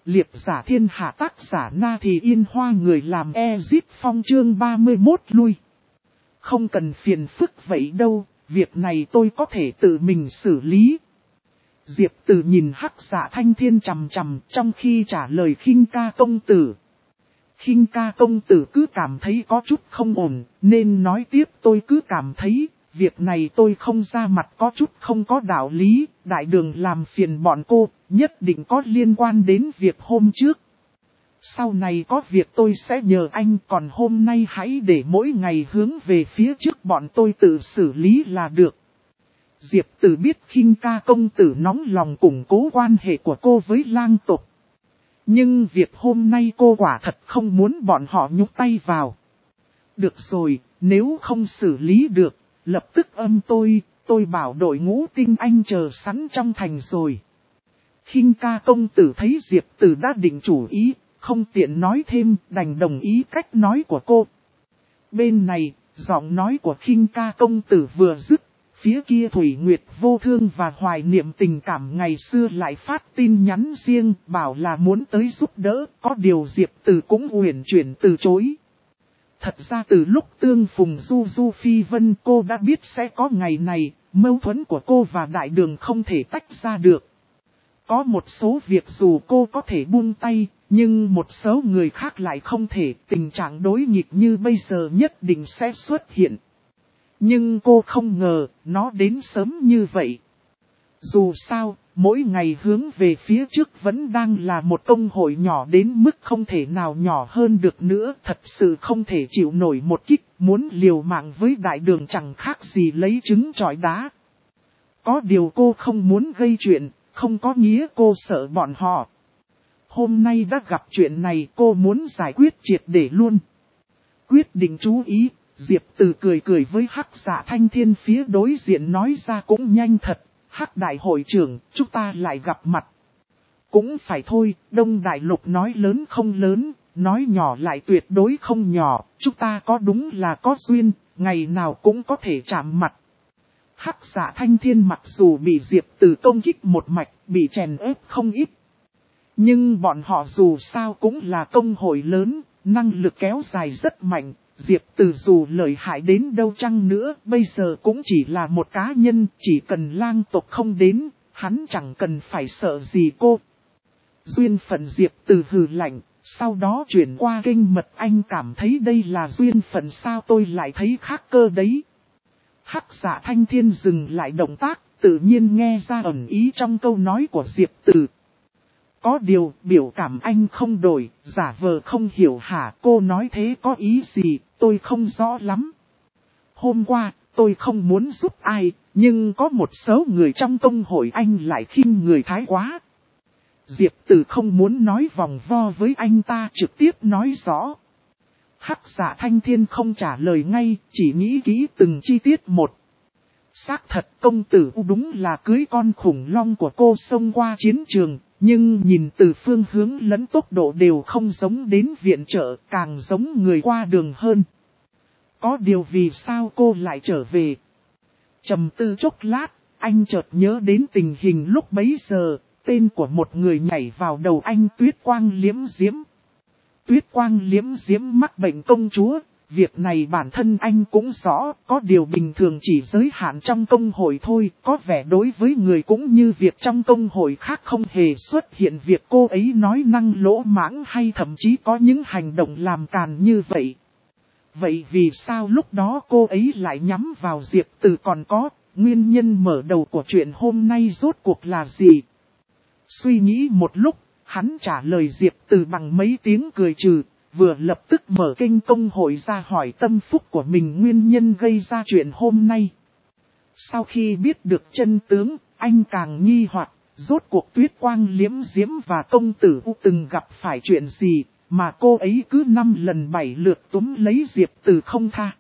Liệp giả thiên hạ tác giả Na Thì Yên Hoa người làm Ezit Phong chương 31 lui. Không cần phiền phức vậy đâu, việc này tôi có thể tự mình xử lý. Diệp Từ nhìn Hắc Dạ Thanh Thiên chằm chằm trong khi trả lời Khinh Ca công tử. Khinh Ca công tử cứ cảm thấy có chút không ổn, nên nói tiếp tôi cứ cảm thấy, việc này tôi không ra mặt có chút không có đạo lý, đại đường làm phiền bọn cô, nhất định có liên quan đến việc hôm trước. Sau này có việc tôi sẽ nhờ anh, còn hôm nay hãy để mỗi ngày hướng về phía trước bọn tôi tự xử lý là được. Diệp Từ biết Khinh Ca công tử nóng lòng củng cố quan hệ của cô với lang tộc. Nhưng việc hôm nay cô quả thật không muốn bọn họ nhúc tay vào. Được rồi, nếu không xử lý được, lập tức âm tôi bảo đội ngũ tinh anh chờ sẵn trong thành rồi. Khinh Ca công tử thấy Diệp Từ đã định chủ ý, không tiện nói thêm, đành đồng ý cách nói của cô. Bên này, giọng nói của Khinh Ca công tử vừa dứt, phía kia Thủy Nguyệt vô thương và hoài niệm tình cảm ngày xưa lại phát tin nhắn riêng, bảo là muốn tới giúp đỡ, có điều Diệp Từ cũng uyển chuyển từ chối. Thật ra từ lúc tương phùng Du Phi Vân cô đã biết sẽ có ngày này, mâu thuẫn của cô và đại đường không thể tách ra được. Có một số việc dù cô có thể buông tay, nhưng một số người khác lại không thể, tình trạng đối nghịch như bây giờ nhất định sẽ xuất hiện. Nhưng cô không ngờ, nó đến sớm như vậy. Dù sao, mỗi ngày hướng về phía trước vẫn đang là một công hội nhỏ đến mức không thể nào nhỏ hơn được nữa. Thật sự không thể chịu nổi một kích, muốn liều mạng với đại đường chẳng khác gì lấy trứng trọi đá. Có điều cô không muốn gây chuyện, không có nghĩa cô sợ bọn họ. Hôm nay đã gặp chuyện này cô muốn giải quyết triệt để luôn. Quyết định chú ý. Diệp Từ cười cười với Hắc Dạ Thanh Thiên phía đối diện nói ra cũng nhanh thật. Hắc đại hội trưởng, chúng ta lại gặp mặt. Cũng phải thôi, Đông Đại Lục nói lớn không lớn, nói nhỏ lại tuyệt đối không nhỏ. Chúng ta có đúng là có duyên, ngày nào cũng có thể chạm mặt. Hắc Dạ Thanh Thiên mặc dù bị Diệp Từ công kích một mạch, bị chèn ép không ít. Nhưng bọn họ dù sao cũng là công hội lớn, năng lực kéo dài rất mạnh. Diệp Từ dù lợi hại đến đâu chăng nữa, bây giờ cũng chỉ là một cá nhân, chỉ cần lang tộc không đến, hắn chẳng cần phải sợ gì cô. Duyên phận Diệp Từ hừ lạnh, sau đó chuyển qua kênh mật anh cảm thấy đây là duyên phận sao tôi lại thấy khác cơ đấy. Hắc Dạ Thanh Thiên dừng lại động tác, tự nhiên nghe ra ẩn ý trong câu nói của Diệp Từ. Có điều, biểu cảm anh không đổi, giả vờ không hiểu hả, cô nói thế có ý gì, tôi không rõ lắm. Hôm qua, tôi không muốn giúp ai, nhưng có một số người trong công hội anh lại khinh người thái quá. Diệp Từ không muốn nói vòng vo với anh ta, trực tiếp nói rõ. Hắc Dạ Thanh Thiên không trả lời ngay, chỉ nghĩ kỹ từng chi tiết một. Xác thật công tử đúng là cưới con khủng long của cô xông qua chiến trường, nhưng nhìn từ phương hướng lẫn tốc độ đều không giống đến viện trợ, càng giống người qua đường hơn. Có điều vì sao cô lại trở về? Trầm tư chốc lát, anh chợt nhớ đến tình hình lúc bấy giờ, tên của một người nhảy vào đầu anh Tuyết Quang Liễm Diễm. Tuyết Quang Liễm Diễm mắc bệnh công chúa. Việc này bản thân anh cũng rõ, có điều bình thường chỉ giới hạn trong công hội thôi, có vẻ đối với người cũng như việc trong công hội khác không hề xuất hiện việc cô ấy nói năng lỗ mãng hay thậm chí có những hành động làm càn như vậy. Vậy vì sao lúc đó cô ấy lại nhắm vào Diệp Từ còn có, nguyên nhân mở đầu của chuyện hôm nay rốt cuộc là gì? Suy nghĩ một lúc, hắn trả lời Diệp Từ bằng mấy tiếng cười trừ. Vừa lập tức mở kênh công hội ra hỏi tâm phúc của mình nguyên nhân gây ra chuyện hôm nay. Sau khi biết được chân tướng, anh càng nghi hoặc, rốt cuộc Tuyết Quang Liễm Diễm và công tử U từng gặp phải chuyện gì, mà cô ấy cứ 5 lần 7 lượt túm lấy Diệp Từ không tha.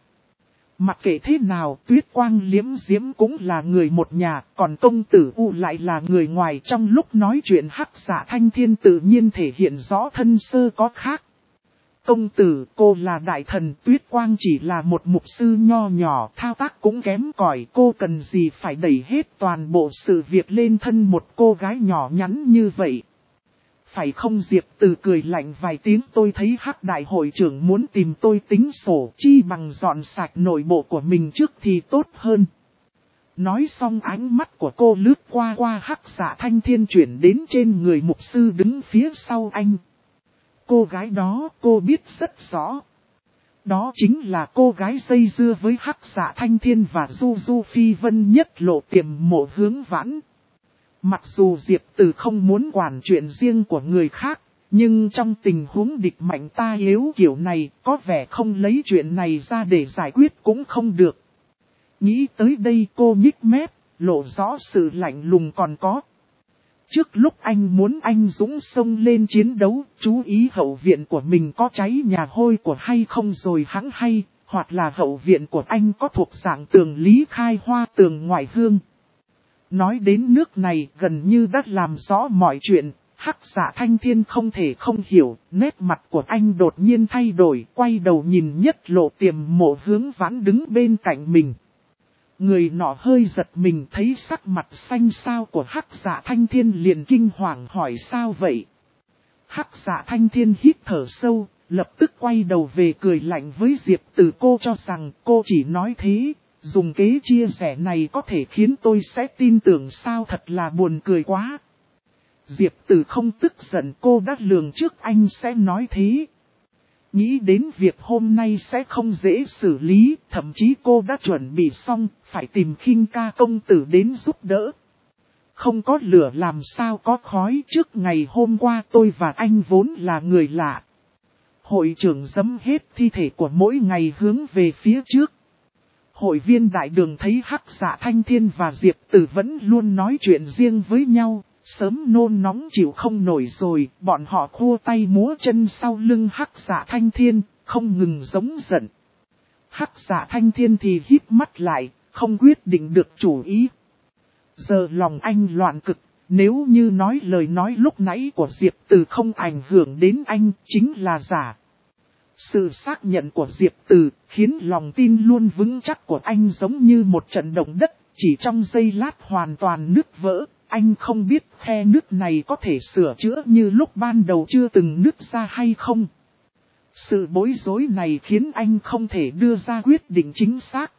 Mặc kệ thế nào, Tuyết Quang Liễm Diễm cũng là người một nhà, còn công tử U lại là người ngoài. Trong lúc nói chuyện Hắc Dạ Thanh Thiên tự nhiên thể hiện rõ thân sơ có khác. Công tử, cô là đại thần, Tuyết Quang chỉ là một mục sư nho nhỏ, thao tác cũng kém cỏi, cô cần gì phải đẩy hết toàn bộ sự việc lên thân một cô gái nhỏ nhắn như vậy. Phải không? Diệp Từ cười lạnh vài tiếng, tôi thấy Hắc đại hội trưởng muốn tìm tôi tính sổ, chi bằng dọn sạch nội bộ của mình trước thì tốt hơn. Nói xong ánh mắt của cô lướt qua Hắc Dạ Thanh Thiên chuyển đến trên người mục sư đứng phía sau anh. Cô gái đó cô biết rất rõ. Đó chính là cô gái dây dưa với Hắc Dạ Thanh Thiên và Du Du Phi Vân nhất lộ tiềm mộ Hướng Vãn. Mặc dù Diệp Từ không muốn quản chuyện riêng của người khác, nhưng trong tình huống địch mạnh ta yếu kiểu này, có vẻ không lấy chuyện này ra để giải quyết cũng không được. Nghĩ tới đây cô nhích mép, lộ rõ sự lạnh lùng còn có. Trước lúc anh muốn anh dũng xông lên chiến đấu, chú ý hậu viện của mình có cháy nhà hôi của hay không rồi hãng hay, hoặc là hậu viện của anh có thuộc dạng tường Lý Khai Hoa tường ngoại hương. Nói đến nước này gần như đã làm rõ mọi chuyện, Hắc Dạ Thanh Thiên không thể không hiểu, nét mặt của anh đột nhiên thay đổi, quay đầu nhìn nhất lộ tiềm mộ Hướng Vãn đứng bên cạnh mình. Người nọ hơi giật mình thấy sắc mặt xanh xao của Hắc Dạ Thanh Thiên liền kinh hoàng hỏi sao vậy. Hắc Dạ Thanh Thiên hít thở sâu, lập tức quay đầu về cười lạnh với Diệp Từ, cô cho rằng cô chỉ nói thế, dùng kế chia sẻ này có thể khiến tôi sẽ tin tưởng sao, thật là buồn cười quá. Diệp Từ không tức giận, cô đã lường trước anh sẽ nói thế. Nghĩ đến việc hôm nay sẽ không dễ xử lý, thậm chí cô đã chuẩn bị xong, phải tìm Khinh Ca công tử đến giúp đỡ. Không có lửa làm sao có khói, trước ngày hôm qua tôi và anh vốn là người lạ. Hội trưởng dẫm hết thi thể của mỗi ngày hướng về phía trước. Hội viên đại đường thấy Hắc Dạ Thanh Thiên và Diệp Từ vẫn luôn nói chuyện riêng với nhau. Sớm nôn nóng chịu không nổi rồi, bọn họ khua tay múa chân sau lưng Hắc Dạ Thanh Thiên, không ngừng giống giận. Hắc Dạ Thanh Thiên thì híp mắt lại, không quyết định được chủ ý. Giờ lòng anh loạn cực, nếu như nói lời nói lúc nãy của Diệp Từ không ảnh hưởng đến anh, chính là giả. Sự xác nhận của Diệp Từ khiến lòng tin luôn vững chắc của anh giống như một trận động đất, chỉ trong giây lát hoàn toàn nứt vỡ. Anh không biết khe nứt này có thể sửa chữa như lúc ban đầu chưa từng nứt ra hay không. Sự bối rối này khiến anh không thể đưa ra quyết định chính xác.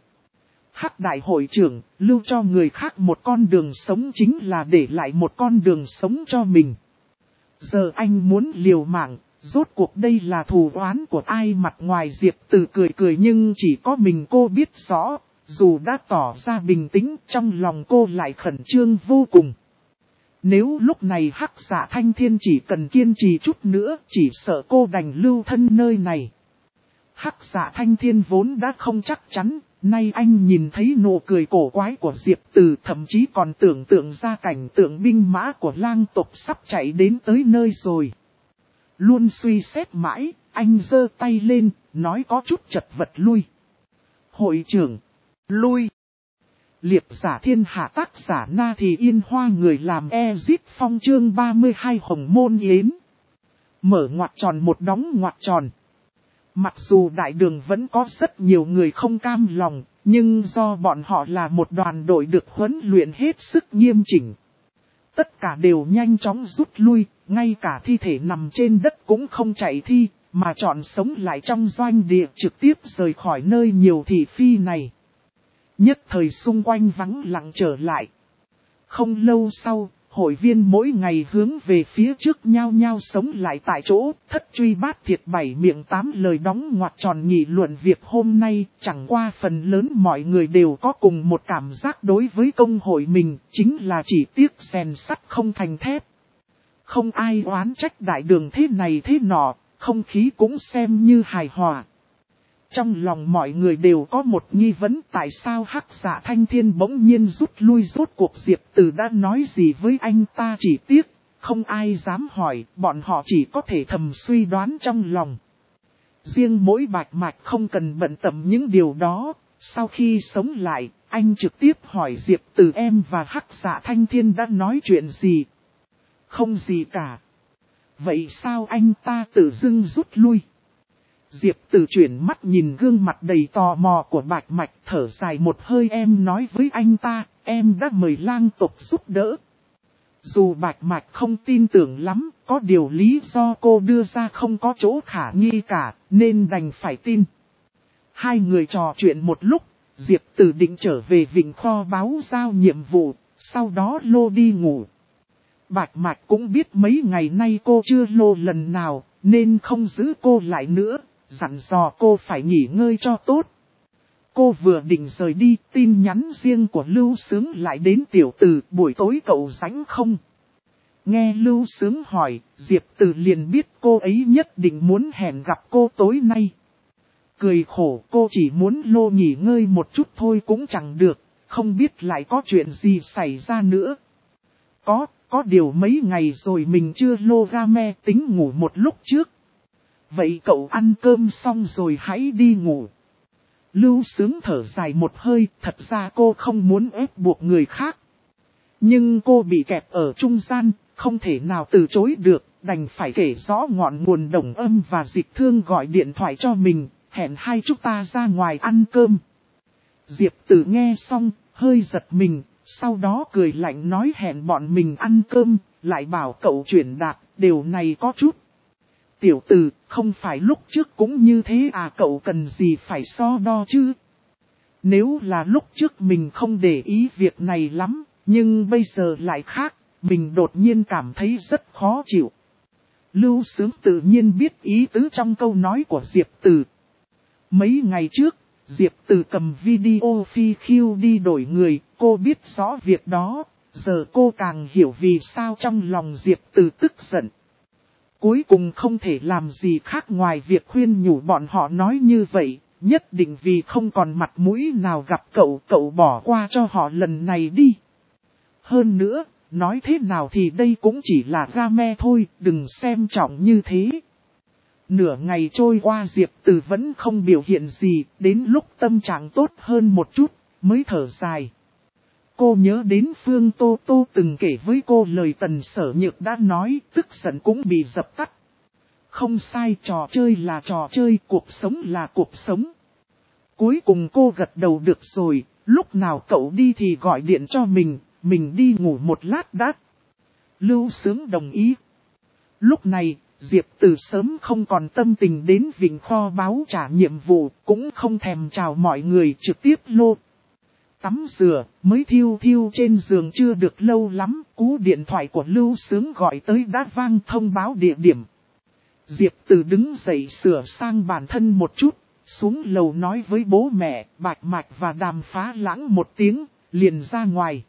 Hắc đại hội trưởng, lưu cho người khác một con đường sống chính là để lại một con đường sống cho mình. Giờ anh muốn liều mạng, rốt cuộc đây là thù oán của ai? Mặt ngoài Diệp Từ cười cười nhưng chỉ có mình cô biết rõ. Dù đã tỏ ra bình tĩnh, trong lòng cô lại khẩn trương vô cùng. Nếu lúc này Hắc Dạ Thanh Thiên chỉ cần kiên trì chút nữa, chỉ sợ cô đành lưu thân nơi này. Hắc Dạ Thanh Thiên vốn đã không chắc chắn, nay anh nhìn thấy nụ cười cổ quái của Diệp Từ, thậm chí còn tưởng tượng ra cảnh tượng binh mã của lang tộc sắp chạy đến tới nơi rồi. Luôn suy xét mãi, anh giơ tay lên, nói có chút chật vật lui. Hội trưởng, lui. Liệp giả thiên hạ tác giả Na Thì Yên Hoa, người làm Ezit Phong chương 32 Hồng Môn Yến. Mở ngoặc tròn một đóng ngoặc tròn. Mặc dù đại đường vẫn có rất nhiều người không cam lòng, nhưng do bọn họ là một đoàn đội được huấn luyện hết sức nghiêm chỉnh. Tất cả đều nhanh chóng rút lui, ngay cả thi thể nằm trên đất cũng không chạy thi, mà chọn sống lại trong doanh địa trực tiếp rời khỏi nơi nhiều thị phi này. Nhất thời xung quanh vắng lặng trở lại. Không lâu sau, hội viên mỗi ngày hướng về phía trước nhao nhao sống lại tại chỗ, thất truy bát thiệt bảy miệng tám lời đóng ngoặc tròn nghị luận việc hôm nay. Chẳng qua phần lớn mọi người đều có cùng một cảm giác đối với công hội mình, chính là chỉ tiếc rèn sắt không thành thép. Không ai oán trách đại đường thế này thế nọ, không khí cũng xem như hài hòa. Trong lòng mọi người đều có một nghi vấn, tại sao Hắc Dạ Thanh Thiên bỗng nhiên rút lui, rốt cuộc Diệp Từ đã nói gì với anh ta? Chỉ tiếc, không ai dám hỏi, bọn họ chỉ có thể thầm suy đoán trong lòng. Riêng mỗi Bạch Mạch không cần bận tâm những điều đó, sau khi sống lại, anh trực tiếp hỏi Diệp Từ em và Hắc Dạ Thanh Thiên đã nói chuyện gì? Không gì cả. Vậy sao anh ta tự dưng rút lui? Diệp Từ chuyển mắt nhìn gương mặt đầy tò mò của Bạch Mạch, thở dài một hơi, em nói với anh ta, em đã mời lang tộc giúp đỡ. Dù Bạch Mạch không tin tưởng lắm, có điều lý do cô đưa ra không có chỗ khả nghi cả, nên đành phải tin. Hai người trò chuyện một lúc, Diệp Tử định trở về Vịnh Kho báo giao nhiệm vụ, sau đó lô đi ngủ. Bạch Mạch cũng biết mấy ngày nay cô chưa lô lần nào, nên không giữ cô lại nữa, dặn dò cô phải nghỉ ngơi cho tốt. Cô vừa định rời đi, tin nhắn riêng của Lưu Sướng lại đến Tiểu Tử, buổi tối cậu rảnh không? Nghe Lưu Sướng hỏi, Diệp Tử liền biết cô ấy nhất định muốn hẹn gặp cô tối nay. Cười khổ, cô chỉ muốn lô nghỉ ngơi một chút thôi cũng chẳng được, không biết lại có chuyện gì xảy ra nữa. Có điều mấy ngày rồi mình chưa lô game, tính ngủ một lúc trước. Vậy cậu ăn cơm xong rồi hãy đi ngủ. Lưu Sướng thở dài một hơi, thật ra cô không muốn ép buộc người khác. Nhưng cô bị kẹp ở trung gian, không thể nào từ chối được, đành phải kể rõ ngọn nguồn Đồng Âm và Dịch Thương gọi điện thoại cho mình, hẹn hai chúng ta ra ngoài ăn cơm. Diệp Tử nghe xong, hơi giật mình, sau đó cười lạnh nói hẹn bọn mình ăn cơm, lại bảo cậu chuyển đạt, điều này có chút. Tiểu Tử, không phải lúc trước cũng như thế à, cậu cần gì phải so đo chứ? Nếu là lúc trước mình không để ý việc này lắm, nhưng bây giờ lại khác, mình đột nhiên cảm thấy rất khó chịu. Lưu Sướng tự nhiên biết ý tứ trong câu nói của Diệp Tử. Mấy ngày trước, Diệp Tử cầm video phi khiêu đi đổi người, cô biết rõ việc đó, giờ cô càng hiểu vì sao trong lòng Diệp Tử tức giận. Cuối cùng không thể làm gì khác ngoài việc khuyên nhủ bọn họ nói như vậy, nhất định vì không còn mặt mũi nào gặp cậu bỏ qua cho họ lần này đi. Hơn nữa, nói thế nào thì đây cũng chỉ là game thôi, đừng xem trọng như thế. Nửa ngày trôi qua Diệp Tử vẫn không biểu hiện gì, đến lúc tâm trạng tốt hơn một chút, mới thở dài. Cô nhớ đến Phương Tô Tô từng kể với cô lời Tần Sở Nhược đã nói, tức giận cũng bị dập tắt. Không sai, trò chơi là trò chơi, cuộc sống là cuộc sống. Cuối cùng cô gật đầu được rồi, lúc nào cậu đi thì gọi điện cho mình đi ngủ một lát đã. Lưu Sướng đồng ý. Lúc này, Diệp Tử sớm không còn tâm tình đến Vịnh Kho báo trả nhiệm vụ, cũng không thèm chào mọi người, trực tiếp lô. Tắm rửa, mới thiêu trên giường chưa được lâu lắm, cú điện thoại của Lưu Sướng gọi tới đã vang thông báo địa điểm. Diệp Tử đứng dậy sửa sang bản thân một chút, xuống lầu nói với bố mẹ, Bạch Mạch và Đàm Phá Lãng một tiếng, liền ra ngoài.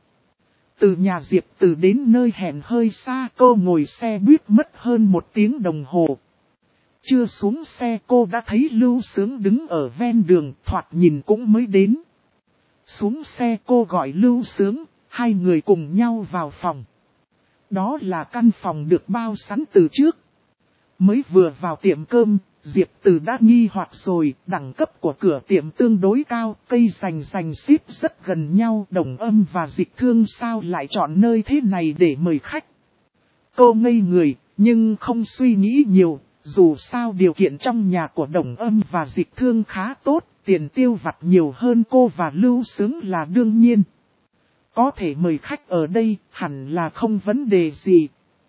Từ nhà Diệp Tử đến nơi hẹn hơi xa, cô ngồi xe buýt mất hơn 1 tiếng đồng hồ. Chưa xuống xe cô đã thấy Lưu Sướng đứng ở ven đường, thoạt nhìn cũng mới đến. Xuống xe cô gọi Lưu Sướng, hai người cùng nhau vào phòng. Đó là căn phòng được bao sẵn từ trước. Mới vừa vào tiệm cơm, Diệp Tử đã nghi hoặc rồi, đẳng cấp của cửa tiệm tương đối cao, cây rành xếp rất gần nhau, Đồng Âm và Dịch Thương sao lại chọn nơi thế này để mời khách. Cô ngây người, nhưng không suy nghĩ nhiều, dù sao điều kiện trong nhà của Đồng Âm và Dịch Thương khá tốt, tiền tiêu vặt nhiều hơn cô và Lưu Sướng là đương nhiên. Có thể mời khách ở đây, hẳn là không vấn đề gì.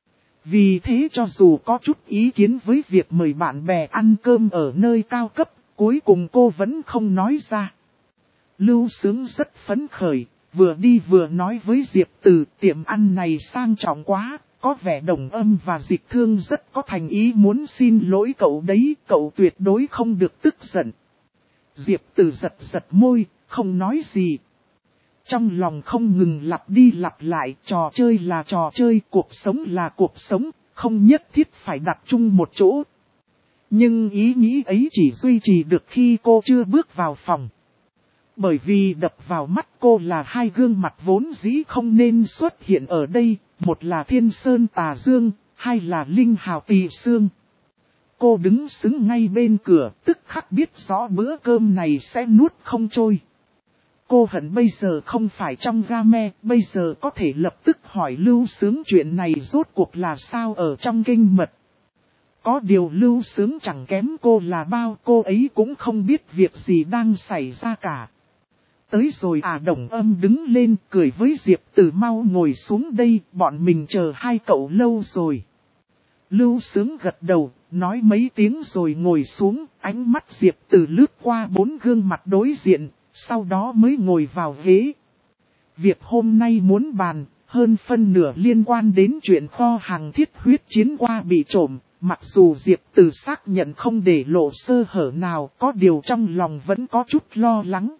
Vì thế cho dù có chút ý kiến với việc mời bạn bè ăn cơm ở nơi cao cấp, cuối cùng cô vẫn không nói ra. Lưu Sướng rất phấn khởi, vừa đi vừa nói với Diệp Tử, tiệm ăn này sang trọng quá, có vẻ Đồng Âm và Dịch Thương rất có thành ý muốn xin lỗi cậu đấy, cậu tuyệt đối không được tức giận. Diệp Tử giật môi, không nói gì. Trong lòng không ngừng lặp đi lặp lại, trò chơi là trò chơi, cuộc sống là cuộc sống, không nhất thiết phải đặt chung một chỗ. Nhưng ý nghĩ ấy chỉ duy trì được khi cô chưa bước vào phòng. Bởi vì đập vào mắt cô là hai gương mặt vốn dĩ không nên xuất hiện ở đây, một là Thiên Sơn Tà Dương, hai là Linh Hào Tỳ Sương. Cô đứng sững ngay bên cửa, tức khắc biết rõ bữa cơm này sẽ nuốt không trôi. Cô hận bây giờ không phải trong game, bây giờ có thể lập tức hỏi Lưu Sướng chuyện này rốt cuộc là sao ở trong kinh mật. Có điều Lưu Sướng chẳng kém cô là bao, cô ấy cũng không biết việc gì đang xảy ra cả. tới rồi à? Đồng Âm đứng lên cười với Diệp Từ, mau ngồi xuống đây, bọn mình chờ hai cậu lâu rồi. Lưu Sướng gật đầu, nói mấy tiếng rồi ngồi xuống, ánh mắt Diệp Từ lướt qua 4 gương mặt đối diện, sau đó mới ngồi vào ghế. Việc hôm nay muốn bàn, hơn phân nửa liên quan đến chuyện kho hàng thiết huyết chiến qua bị trộm, mặc dù Diệp Từ xác nhận không để lộ sơ hở nào, có điều trong lòng vẫn có chút lo lắng.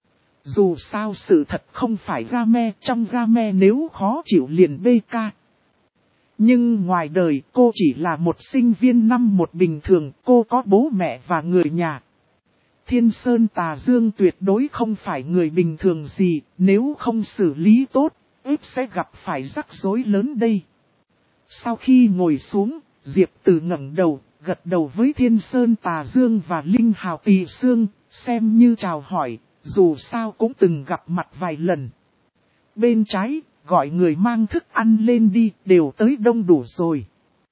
Dù sao sự thật không phải game, trong game nếu khó chịu liền BK. Nhưng ngoài đời cô chỉ là một sinh viên năm một bình thường, cô có bố mẹ và người nhà. Thiên Sơn Tà Dương tuyệt đối không phải người bình thường gì, nếu không xử lý tốt, ít sẽ gặp phải rắc rối lớn đây. Sau khi ngồi xuống, Diệp Từ ngẩng đầu, gật đầu với Thiên Sơn Tà Dương và Linh Hào Tỳ Xương, xem như chào hỏi, dù sao cũng từng gặp mặt vài lần. Bên trái, gọi người mang thức ăn lên đi, đều tới đông đủ rồi.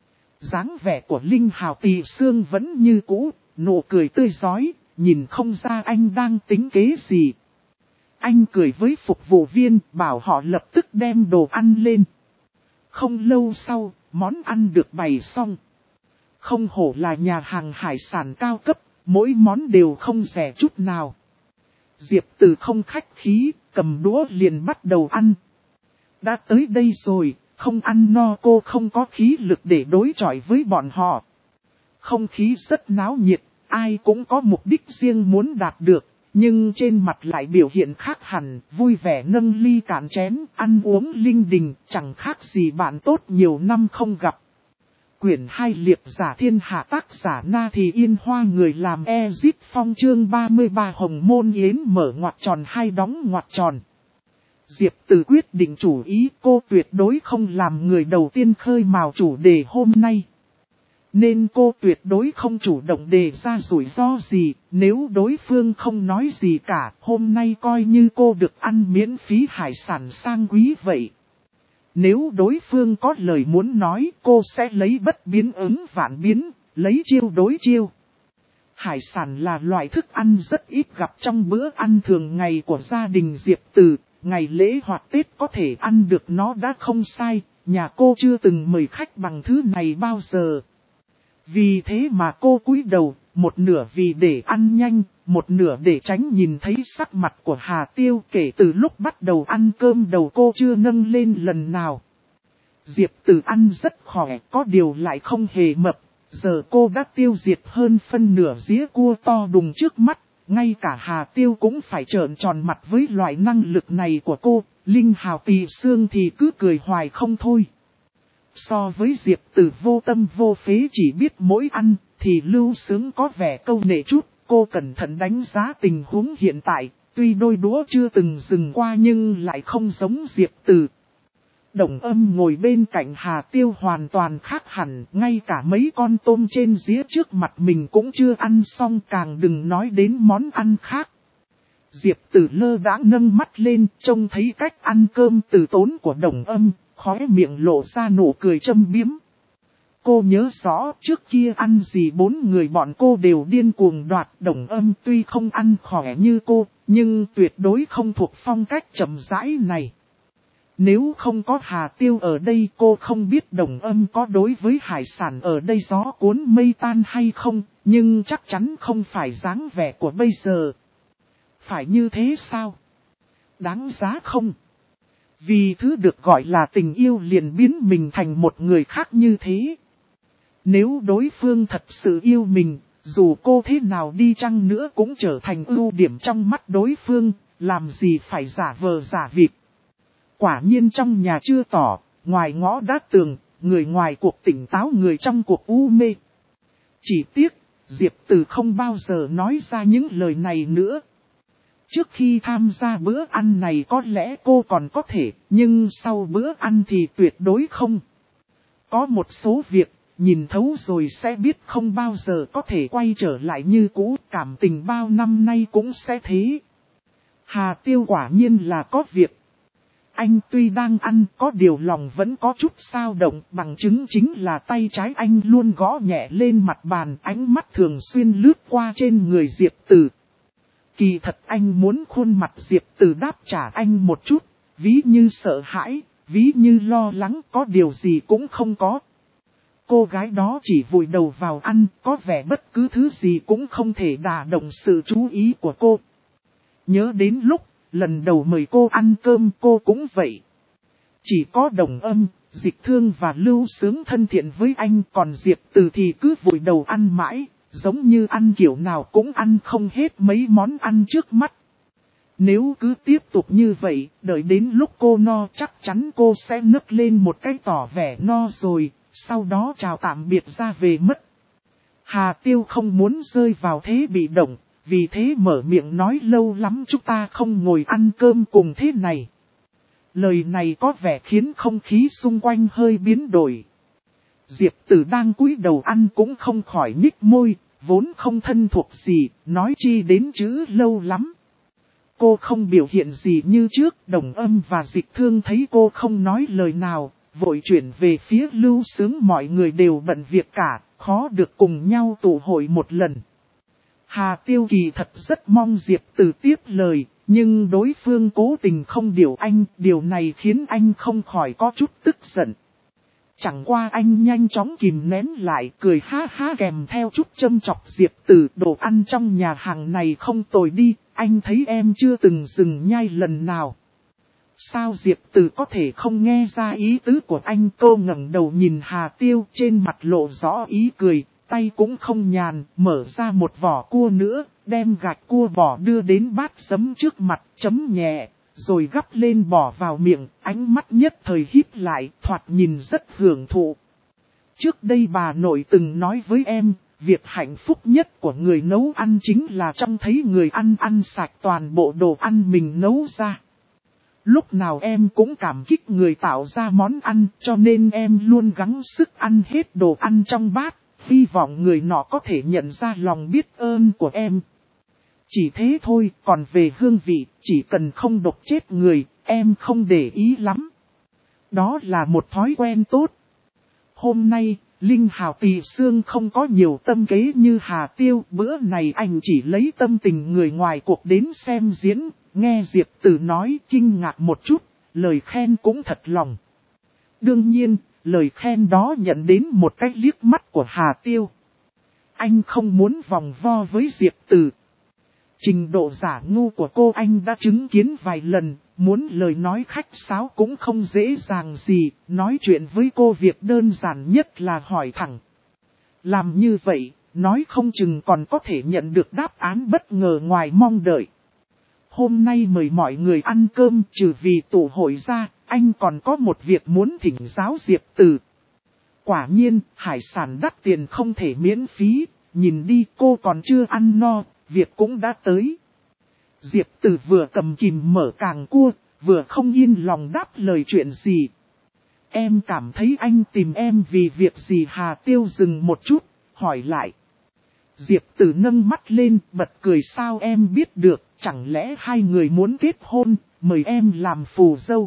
Dáng vẻ của Linh Hào Tỳ Xương vẫn như cũ, nụ cười tươi rói, nhìn không ra anh đang tính kế gì. Anh cười với phục vụ viên, bảo họ lập tức đem đồ ăn lên. Không lâu sau, món ăn được bày xong. Không hổ là nhà hàng hải sản cao cấp, mỗi món đều không rẻ chút nào. Diệp Từ không khách khí, cầm đũa liền bắt đầu ăn. Đã tới đây rồi, không ăn no cô không có khí lực để đối chọi với bọn họ. Không khí rất náo nhiệt, ai cũng có mục đích riêng muốn đạt được, nhưng trên mặt lại biểu hiện khác hẳn, vui vẻ nâng ly cạn chén, ăn uống linh đình, chẳng khác gì bạn tốt nhiều năm không gặp. Quyển 2 Liệp Giả Thiên Hạ, tác giả Na Thì Yên Hoa, người làm Ezip Phong, chương 33 Hồng Môn Yến mở ngoặc tròn hai đóng ngoặc tròn. Diệp Từ quyết định chủ ý, cô tuyệt đối không làm người đầu tiên khơi mào chủ đề hôm nay. Nên cô tuyệt đối không chủ động đề ra rủi ro gì, nếu đối phương không nói gì cả, hôm nay coi như cô được ăn miễn phí hải sản sang quý vậy. Nếu đối phương có lời muốn nói, cô sẽ lấy bất biến ứng vạn biến, lấy chiêu đối chiêu. Hải sản là loại thức ăn rất ít gặp trong bữa ăn thường ngày của gia đình Diệp Từ, ngày lễ hoặc Tết có thể ăn được nó đã không sai, nhà cô chưa từng mời khách bằng thứ này bao giờ. Vì thế mà cô cúi đầu, một nửa vì để ăn nhanh, một nửa để tránh nhìn thấy sắc mặt của Hà Tiêu. Kể từ lúc bắt đầu ăn cơm đầu cô chưa nâng lên lần nào. Diệp Từ ăn rất khỏe, có điều lại không hề mập. Giờ cô đã tiêu diệt hơn phân nửa dĩa cua to đùng trước mắt. Ngay cả Hà Tiêu cũng phải trợn tròn mặt với loại năng lực này của cô. Linh Hào Tỳ Xương thì cứ cười hoài không thôi. So với Diệp Từ vô tâm vô phế chỉ biết mỗi ăn, thì Lưu Sướng có vẻ câu nệ chút. Cô cẩn thận đánh giá tình huống hiện tại, tuy đôi đũa chưa từng dừng qua nhưng lại không giống Diệp Từ. Đồng Âm ngồi bên cạnh Hà Tiêu hoàn toàn khác hẳn, ngay cả mấy con tôm trên dĩa trước mặt mình cũng chưa ăn xong, càng đừng nói đến món ăn khác. Diệp Từ lơ đãng nâng mắt lên, trông thấy cách ăn cơm từ tốn của Đồng Âm, khóe miệng lộ ra nụ cười châm biếm. Cô nhớ rõ trước kia ăn gì 4 người bọn cô đều điên cuồng đoạt. Đồng Âm tuy không ăn khỏe như cô, nhưng tuyệt đối không thuộc phong cách chậm rãi này. Nếu không có Hà Tiêu ở đây, cô không biết Đồng Âm có đối với hải sản ở đây gió cuốn mây tan hay không, nhưng chắc chắn không phải dáng vẻ của bây giờ. Phải như thế sao? Đáng giá không? Vì thứ được gọi là tình yêu liền biến mình thành một người khác như thế. Nếu đối phương thật sự yêu mình, dù cô thế nào đi chăng nữa cũng trở thành ưu điểm trong mắt đối phương, làm gì phải giả vờ giả vịt. Quả nhiên trong nhà chưa tỏ, ngoài ngõ đá tường, người ngoài cuộc tỉnh táo, người trong cuộc u mê. Chỉ tiếc, Diệp Từ không bao giờ nói ra những lời này nữa. Trước khi tham gia bữa ăn này có lẽ cô còn có thể, nhưng sau bữa ăn thì tuyệt đối không. Có một số việc, nhìn thấu rồi sẽ biết không bao giờ có thể quay trở lại như cũ, cảm tình bao năm nay cũng sẽ thế. Hà Tiêu quả nhiên là có việc. Anh tuy đang ăn, có điều lòng vẫn có chút xao động, bằng chứng chính là tay trái anh luôn gõ nhẹ lên mặt bàn, ánh mắt thường xuyên lướt qua trên người Diệp Từ. Kỳ thật anh muốn khuôn mặt Diệp Từ đáp trả anh một chút, ví như sợ hãi, ví như lo lắng, có điều gì cũng không có. Cô gái đó chỉ vùi đầu vào ăn, có vẻ bất cứ thứ gì cũng không thể đả động sự chú ý của cô. Nhớ đến lúc, lần đầu mời cô ăn cơm cô cũng vậy. Chỉ có Đồng Âm, Dịch Thương và Lưu Sướng thân thiện với anh, còn Diệp Từ thì cứ vùi đầu ăn mãi, giống như ăn kiểu nào cũng ăn không hết mấy món ăn trước mắt. Nếu cứ tiếp tục như vậy, đợi đến lúc cô no chắc chắn cô sẽ nức lên một cái tỏ vẻ no rồi, sau đó chào tạm biệt ra về mất. Hà Tiêu không muốn rơi vào thế bị động, vì thế mở miệng nói lâu lắm chúng ta không ngồi ăn cơm cùng thế này. Lời này có vẻ khiến không khí xung quanh hơi biến đổi. Diệp Tử đang cúi đầu ăn cũng không khỏi nhích môi, vốn không thân thuộc gì, nói chi đến chữ lâu lắm. Cô không biểu hiện gì như trước, Đồng Âm và Dịch Thương thấy cô không nói lời nào, vội chuyển về phía Lưu Sướng, mọi người đều bận việc cả, khó được cùng nhau tụ hội một lần. Hà Tiêu kỳ thật rất mong Diệp Tử tiếp lời, nhưng đối phương cố tình không điều anh, điều này khiến anh không khỏi có chút tức giận. Chẳng qua anh nhanh chóng kìm nén lại, cười ha ha kèm theo chút châm chọc Diệp Tử, đồ ăn trong nhà hàng này không tồi đi, anh thấy em chưa từng dừng nhai lần nào. Sao Diệp Tử có thể không nghe ra ý tứ của anh? Cô ngẩng đầu nhìn Hà Tiêu, trên mặt lộ rõ ý cười, tay cũng không nhàn, mở ra một vỏ cua nữa, đem gạch cua bỏ đưa đến bát sấm trước mặt, chấm nhẹ, rồi gắp lên bỏ vào miệng, ánh mắt nhất thời híp lại, thoạt nhìn rất hưởng thụ. Trước đây bà nội từng nói với em, việc hạnh phúc nhất của người nấu ăn chính là trông thấy người ăn sạch toàn bộ đồ ăn mình nấu ra. Lúc nào em cũng cảm kích người tạo ra món ăn, cho nên em luôn gắng sức ăn hết đồ ăn trong bát, hy vọng người nọ có thể nhận ra lòng biết ơn của em. Chỉ thế thôi, còn về hương vị, chỉ cần không độc chết người, em không để ý lắm. Đó là một thói quen tốt. Hôm nay, Linh Hào Tỳ Xương không có nhiều tâm kế như Hà Tiêu, bữa này anh chỉ lấy tâm tình người ngoài cuộc đến xem diễn, nghe Diệp Tử nói kinh ngạc một chút, lời khen cũng thật lòng. Đương nhiên, lời khen đó nhận đến một cái liếc mắt của Hà Tiêu. Anh không muốn vòng vo với Diệp Tử. Trình độ giả ngu của cô anh đã chứng kiến vài lần, muốn lời nói khách sáo cũng không dễ dàng gì, nói chuyện với cô việc đơn giản nhất là hỏi thẳng. Làm như vậy, nói không chừng còn có thể nhận được đáp án bất ngờ ngoài mong đợi. Hôm nay mời mọi người ăn cơm, trừ vì tụ hội ra, anh còn có một việc muốn thỉnh giáo Diệp Tử. Quả nhiên, hải sản đắt tiền không thể miễn phí, nhìn đi cô còn chưa ăn no. Việc cũng đã tới. Diệp Tử vừa cầm kìm mở càng cua, vừa không yên lòng đáp lời chuyện gì. Em cảm thấy anh tìm em vì việc gì? Hà Tiêu dừng một chút, hỏi lại. Diệp Tử nâng mắt lên, bật cười, sao em biết được, chẳng lẽ hai người muốn kết hôn, mời em làm phù dâu.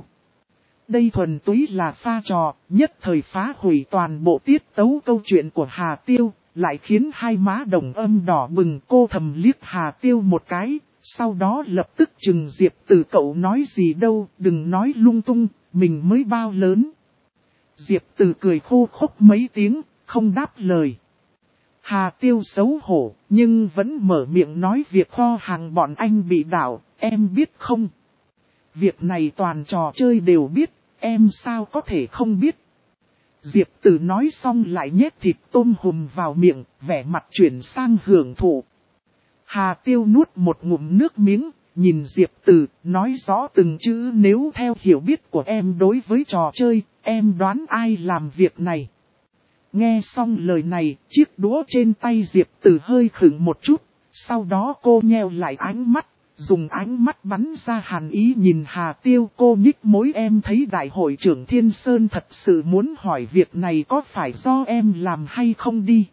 Đây thuần túy là pha trò, nhất thời phá hủy toàn bộ tiết tấu câu chuyện của Hà Tiêu. Lại khiến hai má Đồng Âm đỏ bừng, cô thầm liếc Hà Tiêu một cái, sau đó lập tức chừng Diệp Tử, cậu nói gì đâu, đừng nói lung tung, mình mới bao lớn. Diệp Tử cười khô khốc mấy tiếng, không đáp lời. Hà Tiêu xấu hổ, nhưng vẫn mở miệng nói việc kho hàng bọn anh bị đảo, em biết không? Việc này toàn trò chơi đều biết, em sao có thể không biết? Diệp Tử nói xong lại nhét thịt tôm hùm vào miệng, vẻ mặt chuyển sang hưởng thụ. Hà Tiêu nuốt một ngụm nước miếng, nhìn Diệp Tử, nói rõ từng chữ, nếu theo hiểu biết của em đối với trò chơi, em đoán ai làm việc này. Nghe xong lời này, chiếc đũa trên tay Diệp Tử hơi khựng một chút, sau đó cô nheo lại ánh mắt. Dùng ánh mắt bắn ra hàn ý nhìn Hà Tiêu, cô nhích môi, em thấy đại hội trưởng Thiên Sơn thật sự muốn hỏi việc này có phải do em làm hay không đi.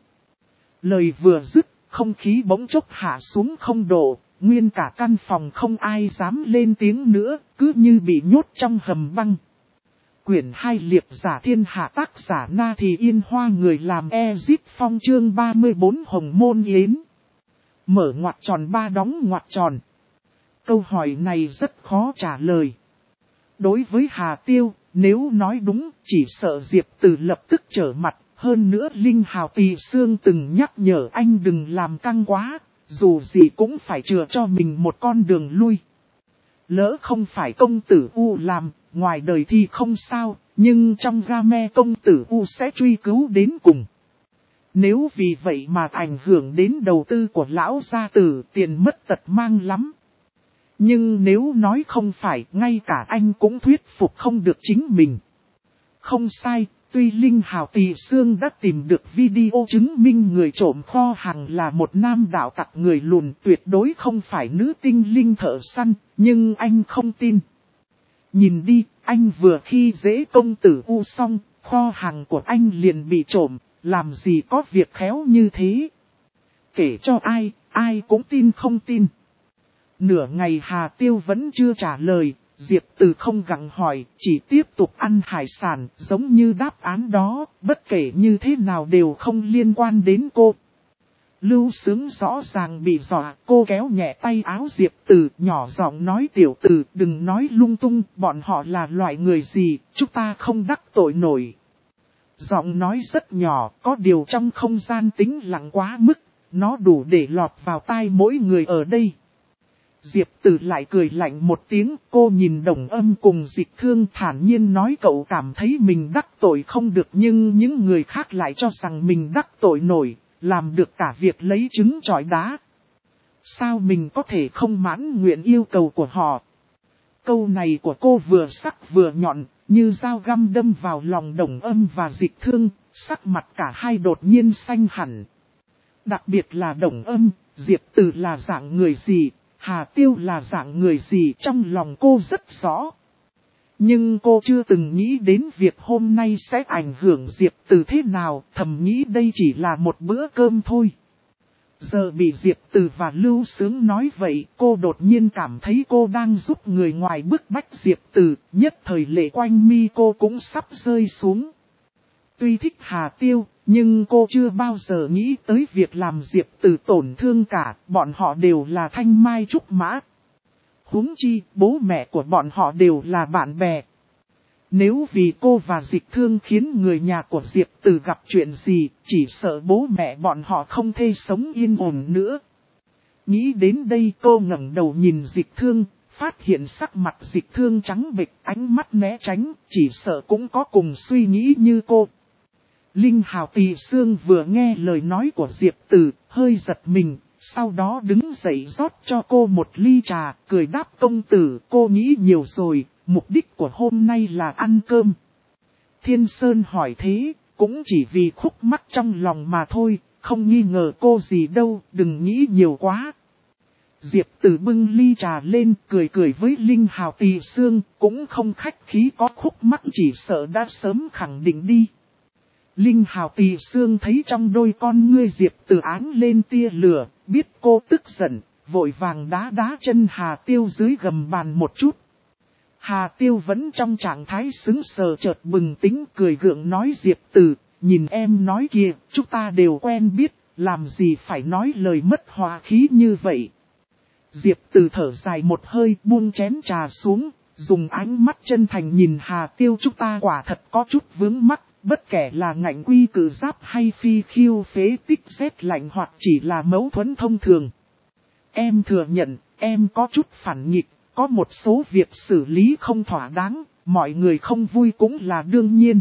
Lời vừa dứt, không khí bỗng chốc hạ xuống 0 độ, nguyên cả căn phòng không ai dám lên tiếng nữa, cứ như bị nhốt trong hầm băng. Quyển 2 Liệp giả thiên hạ, tác giả Na Thì Yên Hoa, người làm Ezit Phong, chương 34 Hồng Môn Yến. Mở ngoặc tròn ba đóng ngoặc tròn. Câu hỏi này rất khó trả lời. Đối với Hà Tiêu, nếu nói đúng, chỉ sợ Diệp Từ lập tức trở mặt. Hơn nữa Linh Hào Tỳ Xương từng nhắc nhở anh đừng làm căng quá, dù gì cũng phải chừa cho mình một con đường lui. Lỡ không phải công tử U làm, ngoài đời thì không sao, nhưng trong game công tử U sẽ truy cứu đến cùng. Nếu vì vậy mà ảnh hưởng đến đầu tư của lão gia tử, tiền mất tật mang lắm. Nhưng nếu nói không phải, ngay cả anh cũng thuyết phục không được chính mình. Không sai, tuy Linh Hào Tỳ Xương đã tìm được video chứng minh người trộm kho hàng là một nam đạo tặc người lùn, tuyệt đối không phải nữ tinh linh thợ săn, nhưng anh không tin. Nhìn đi, anh vừa khi dễ công tử U xong, kho hàng của anh liền bị trộm, làm gì có việc khéo như thế. Kể cho ai, ai cũng tin không tin. Nửa ngày Hà Tiêu vẫn chưa trả lời, Diệp Từ không gặng hỏi, chỉ tiếp tục ăn hải sản, giống như đáp án đó, bất kể như thế nào đều không liên quan đến cô. Lưu Sướng rõ ràng bị dọa, cô kéo nhẹ tay áo Diệp Từ, nhỏ giọng nói tiểu Từ, đừng nói lung tung, bọn họ là loại người gì, chúng ta không đắc tội nổi. Giọng nói rất nhỏ, có điều trong không gian tĩnh lặng quá mức, nó đủ để lọt vào tai mỗi người ở đây. Diệp Tử lại cười lạnh một tiếng, cô nhìn Đồng Âm cùng Dịch Thương thản nhiên nói cậu cảm thấy mình đắc tội không được nhưng những người khác lại cho rằng mình đắc tội nổi, làm được cả việc lấy trứng chọi đá. Sao mình có thể không mãn nguyện yêu cầu của họ? Câu này của cô vừa sắc vừa nhọn, như dao găm đâm vào lòng Đồng Âm và Dịch Thương, sắc mặt cả hai đột nhiên xanh hẳn. Đặc biệt là Đồng Âm, Diệp Tử là dạng người gì? Hà Tiêu là dạng người gì trong lòng cô rất rõ. Nhưng cô chưa từng nghĩ đến việc hôm nay sẽ ảnh hưởng Diệp Từ thế nào, thầm nghĩ đây chỉ là một bữa cơm thôi. Giờ bị Diệp Từ và Lưu Sướng nói vậy, cô đột nhiên cảm thấy cô đang giúp người ngoài bức bách Diệp Từ, nhất thời lệ quanh mi cô cũng sắp rơi xuống. Tuy thích Hà Tiêu, nhưng cô chưa bao giờ nghĩ tới việc làm Diệp Từ tổn thương cả, bọn họ đều là thanh mai trúc mã. Huống chi, bố mẹ của bọn họ đều là bạn bè. Nếu vì cô và Dịch Thương khiến người nhà của Diệp Từ gặp chuyện gì, chỉ sợ bố mẹ bọn họ không thể sống yên ổn nữa. Nghĩ đến đây cô ngẩng đầu nhìn Dịch Thương, phát hiện sắc mặt Dịch Thương trắng bệch, ánh mắt né tránh, chỉ sợ cũng có cùng suy nghĩ như cô. Linh Hào Tỳ Xương vừa nghe lời nói của Diệp Từ, hơi giật mình, sau đó đứng dậy rót cho cô một ly trà, cười đáp công tử, cô nghĩ nhiều rồi, mục đích của hôm nay là ăn cơm. Thiên Sơn hỏi thế, cũng chỉ vì khúc mắc trong lòng mà thôi, không nghi ngờ cô gì đâu, đừng nghĩ nhiều quá. Diệp Từ bưng ly trà lên, cười cười với Linh Hào Tỳ Xương, cũng không khách khí có khúc mắc chỉ sợ đã sớm khẳng định đi. Linh Hào Tỳ Xương thấy trong đôi con ngươi Diệp Từ áng lên tia lửa, biết cô tức giận, vội vàng đá đá chân Hà Tiêu dưới gầm bàn một chút. Hà Tiêu vẫn trong trạng thái sững sờ chợt bừng tỉnh cười gượng nói Diệp Từ, nhìn em nói kìa, chúng ta đều quen biết, làm gì phải nói lời mất hòa khí như vậy. Diệp Từ thở dài một hơi buông chén trà xuống, dùng ánh mắt chân thành nhìn Hà Tiêu chúng ta quả thật có chút vướng mắc. Bất kể là ngạnh quy cử giáp hay phi khiêu phế tích rét lạnh hoặc chỉ là mâu thuẫn thông thường. Em thừa nhận, em có chút phản nghịch, có một số việc xử lý không thỏa đáng, mọi người không vui cũng là đương nhiên.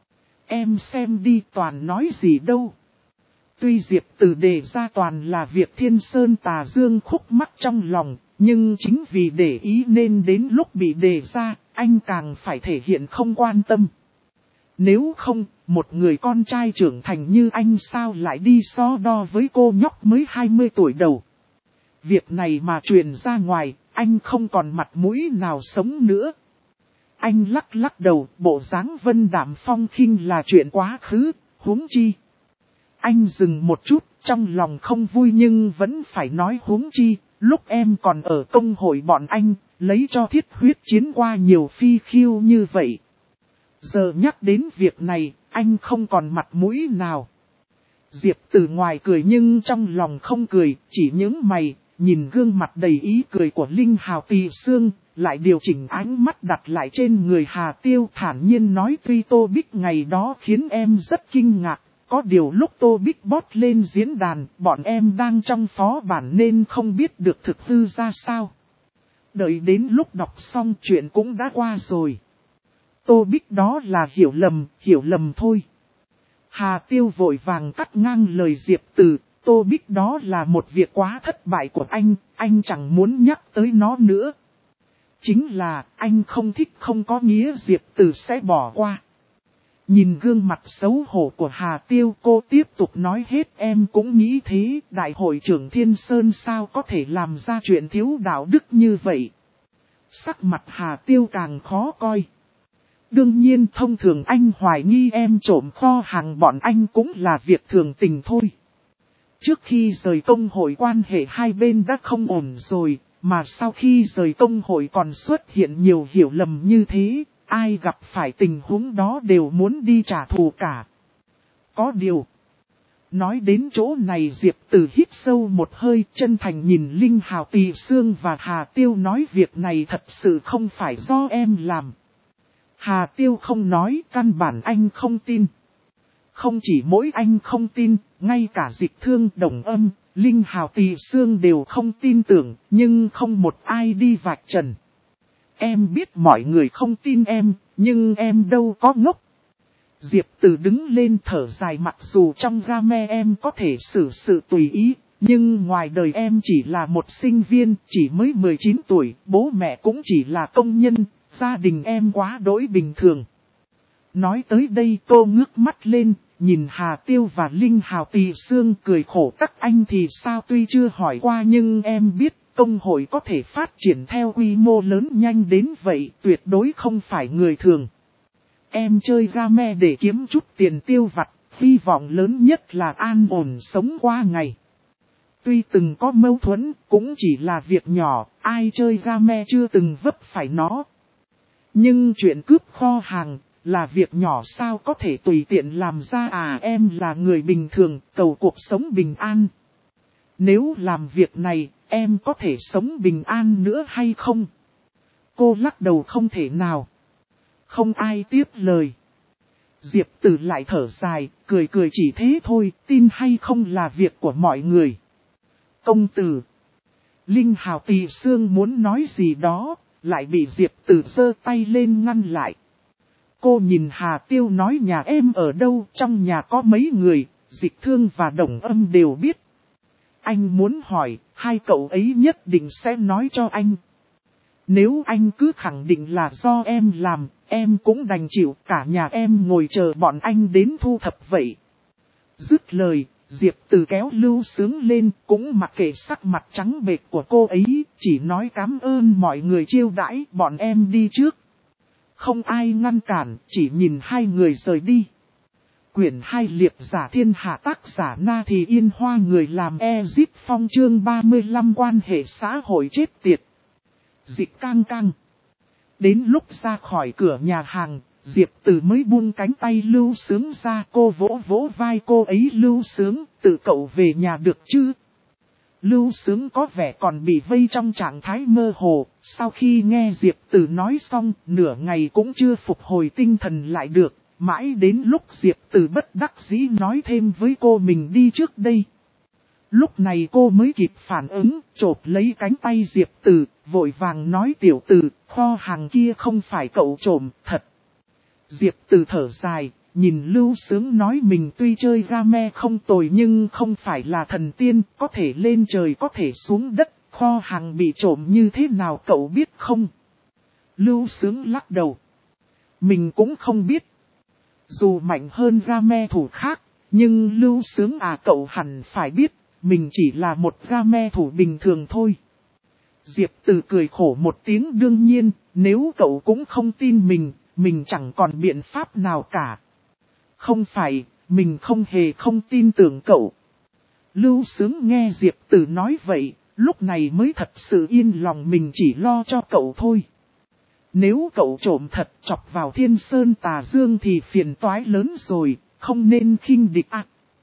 Em xem đi Toàn nói gì đâu. Tuy Diệp Từ đề ra Toàn là việc Thiên Sơn Tà Dương khúc mắc trong lòng, nhưng chính vì để ý nên đến lúc bị đề ra, anh càng phải thể hiện không quan tâm. Nếu không, một người con trai trưởng thành như anh sao lại đi so đo với cô nhóc mới 20 tuổi đầu. Việc này mà truyền ra ngoài, anh không còn mặt mũi nào sống nữa. Anh lắc lắc đầu, bộ dáng vân đạm phong khinh là chuyện quá khứ, huống chi. Anh dừng một chút, trong lòng không vui nhưng vẫn phải nói huống chi, lúc em còn ở công hội bọn anh, lấy cho thiết huyết chiến qua nhiều phi khiêu như vậy. Giờ nhắc đến việc này, anh không còn mặt mũi nào. Diệp Từ ngoài cười nhưng trong lòng không cười, chỉ nhướng mày, nhìn gương mặt đầy ý cười của Linh Hào Tỳ Sương, lại điều chỉnh ánh mắt đặt lại trên người Hà Tiêu, thản nhiên nói tuy Tô Bích ngày đó khiến em rất kinh ngạc, có điều lúc Tô Bích bót lên diễn đàn, bọn em đang trong phó bản nên không biết được thực hư ra sao. Đợi đến lúc đọc xong chuyện cũng đã qua rồi. Tô Bích đó là hiểu lầm thôi. Hà Tiêu vội vàng cắt ngang lời Diệp Từ, Tô Bích đó là một việc quá thất bại của anh chẳng muốn nhắc tới nó nữa. Chính là anh không thích không có nghĩa Diệp Từ sẽ bỏ qua. Nhìn gương mặt xấu hổ của Hà Tiêu, cô tiếp tục nói hết em cũng nghĩ thế, đại hội trưởng Thiên Sơn sao có thể làm ra chuyện thiếu đạo đức như vậy. Sắc mặt Hà Tiêu càng khó coi. Đương nhiên thông thường anh hoài nghi em trộm kho hàng bọn anh cũng là việc thường tình thôi. Trước khi rời công hội quan hệ hai bên đã không ổn rồi, mà sau khi rời công hội còn xuất hiện nhiều hiểu lầm như thế, ai gặp phải tình huống đó đều muốn đi trả thù cả. Có điều. Nói đến chỗ này Diệp Từ hít sâu một hơi, chân thành nhìn Linh Hào Tỳ Sương và Hà Tiêu nói việc này thật sự không phải do em làm. Hà Tiêu không nói, căn bản anh không tin. Không chỉ mỗi anh không tin, ngay cả Dịch Thương, Đồng Âm, Linh Hào Tỳ Sương đều không tin tưởng, nhưng không một ai đi vạch trần. Em biết mọi người không tin em, nhưng em đâu có ngốc. Diệp Từ đứng lên thở dài, mặc dù trong game em có thể xử sự tùy ý, nhưng ngoài đời em chỉ là một sinh viên, chỉ mới 19 tuổi, bố mẹ cũng chỉ là công nhân, gia đình em quá đỗi bình thường. Nói tới đây cô ngước mắt lên, nhìn Hà Tiêu và Linh Hào Tỳ Sương cười khổ, các anh thì sao tuy chưa hỏi qua nhưng em biết công hội có thể phát triển theo quy mô lớn nhanh đến vậy tuyệt đối không phải người thường. Em chơi game để kiếm chút tiền tiêu vặt, hy vọng lớn nhất là an ổn sống qua ngày. Tuy từng có mâu thuẫn, cũng chỉ là việc nhỏ, ai chơi game chưa từng vấp phải nó. Nhưng chuyện cướp kho hàng, là việc nhỏ sao có thể tùy tiện làm ra à, em là người bình thường, cầu cuộc sống bình an. Nếu làm việc này, em có thể sống bình an nữa hay không? Cô lắc đầu không thể nào. Không ai tiếp lời. Diệp Từ lại thở dài, cười chỉ thế thôi, tin hay không là việc của mọi người. Công tử. Linh Hào Tỳ Sương muốn nói gì đó, lại bị Diệp Từ giơ tay lên ngăn lại. Cô nhìn Hà Tiêu nói nhà em ở đâu, trong nhà có mấy người, Dịch Thương và Đồng Âm đều biết. Anh muốn hỏi, hai cậu ấy nhất định sẽ nói cho anh. Nếu anh cứ khẳng định là do em làm, em cũng đành chịu, cả nhà em ngồi chờ bọn anh đến thu thập vậy. Dứt lời, Diệp Từ kéo Lưu Sướng lên, cũng mặc kệ sắc mặt trắng bệch của cô ấy, chỉ nói cảm ơn mọi người chiêu đãi, bọn em đi trước. Không ai ngăn cản, chỉ nhìn hai người rời đi. Quyển 2 Liệp giả thiên hạ, tác giả Na Thì Yên Hoa, người làm Ezip Phong, chương 35 quan hệ xã hội chết tiệt. Dịch cang cang. Đến lúc ra khỏi cửa nhà hàng, Diệp Từ mới buông cánh tay Lưu Sướng ra, cô vỗ vỗ vai cô ấy. Lưu Sướng, tự cậu về nhà được chứ? Lưu Sướng có vẻ còn bị vây trong trạng thái mơ hồ, sau khi nghe Diệp Từ nói xong, nửa ngày cũng chưa phục hồi tinh thần lại được, mãi đến lúc Diệp Từ bất đắc dĩ nói thêm với cô mình đi trước đây. Lúc này cô mới kịp phản ứng, chộp lấy cánh tay Diệp Từ, vội vàng nói tiểu Từ, kho hàng kia không phải cậu trộm, thật. Diệp Từ thở dài, nhìn Lưu Sướng nói mình tuy chơi game không tồi nhưng không phải là thần tiên, có thể lên trời có thể xuống đất, kho hàng bị trộm như thế nào cậu biết không? Lưu Sướng lắc đầu. Mình cũng không biết. Dù mạnh hơn game thủ khác, nhưng Lưu Sướng à cậu hẳn phải biết, mình chỉ là một game thủ bình thường thôi. Diệp Từ cười khổ một tiếng, đương nhiên, nếu cậu cũng không tin mình chẳng còn biện pháp nào cả. Không phải, mình không hề không tin tưởng cậu. Lưu Sướng nghe Diệp Từ nói vậy, lúc này mới thật sự yên lòng, mình chỉ lo cho cậu thôi. Nếu cậu trộm thật chọc vào Thiên Sơn Tà Dương thì phiền toái lớn rồi, không nên khinh địch ạ.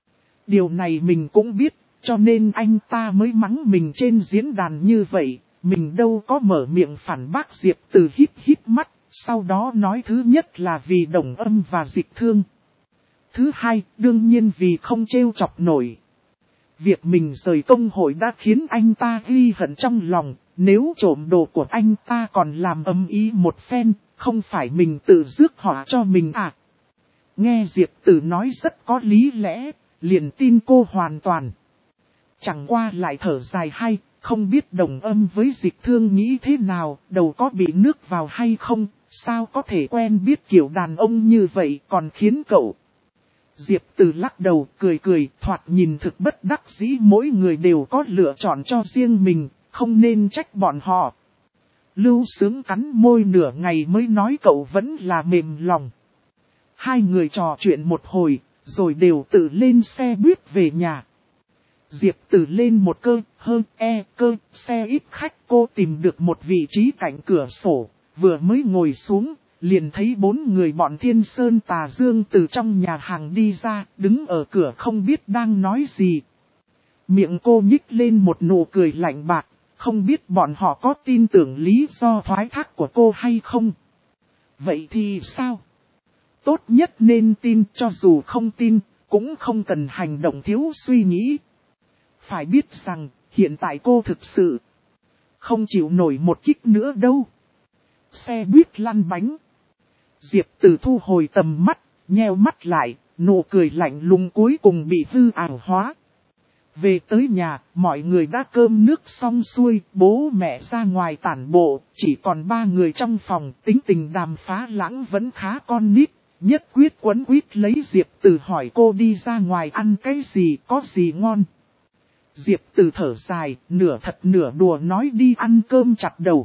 Điều này mình cũng biết, cho nên anh ta mới mắng mình trên diễn đàn như vậy. Mình đâu có mở miệng phản bác. Diệp Từ híp híp mắt, sau đó nói thứ nhất là vì Đồng Âm và Dịch Thương. Thứ hai, đương nhiên vì không trêu chọc nổi. Việc mình rời công hội đã khiến anh ta ghi hận trong lòng, nếu trộm đồ của anh ta còn làm ầm ĩ một phen, không phải mình tự rước họa cho mình à. Nghe Diệp Từ nói rất có lý lẽ, liền tin cô hoàn toàn. Chẳng qua lại thở dài hay, không biết Đồng Âm với Dịch Thương nghĩ thế nào, đầu có bị nước vào hay không, sao có thể quen biết kiểu đàn ông như vậy còn khiến cậu. Diệp Từ lắc đầu cười cười, thoạt nhìn thực bất đắc dĩ. Mỗi người đều có lựa chọn cho riêng mình, không nên trách bọn họ. Lưu Sướng cắn môi nửa ngày mới nói cậu vẫn là mềm lòng. Hai người trò chuyện một hồi, rồi đều tự lên xe buýt về nhà. Diệp Từ lên một cơ xe ít khách. Cô tìm được một vị trí cạnh cửa sổ, vừa mới ngồi xuống, liền thấy 4 người bọn Thiên Sơn Tà Dương từ trong nhà hàng đi ra, đứng ở cửa không biết đang nói gì. Miệng cô nhích lên một nụ cười lạnh bạc, không biết bọn họ có tin tưởng lý do thoái thác của cô hay không. Vậy thì sao? Tốt nhất nên tin, cho dù không tin, cũng không cần hành động thiếu suy nghĩ. Phải biết rằng, hiện tại cô thực sự không chịu nổi một kích nữa đâu. Xe buýt lăn bánh. Diệp Từ thu hồi tầm mắt, nheo mắt lại, nụ cười lạnh lùng cuối cùng bị hư ảo hóa. Về tới nhà, mọi người đã cơm nước xong xuôi, bố mẹ ra ngoài tản bộ, chỉ còn 3 người trong phòng. Tính tình Đàm Phá Lãng vẫn khá con nít, nhất quyết quấn quýt lấy Diệp Từ hỏi cô đi ra ngoài ăn cái gì, có gì ngon. Diệp Từ thở dài, nửa thật nửa đùa nói đi ăn cơm chặt đầu.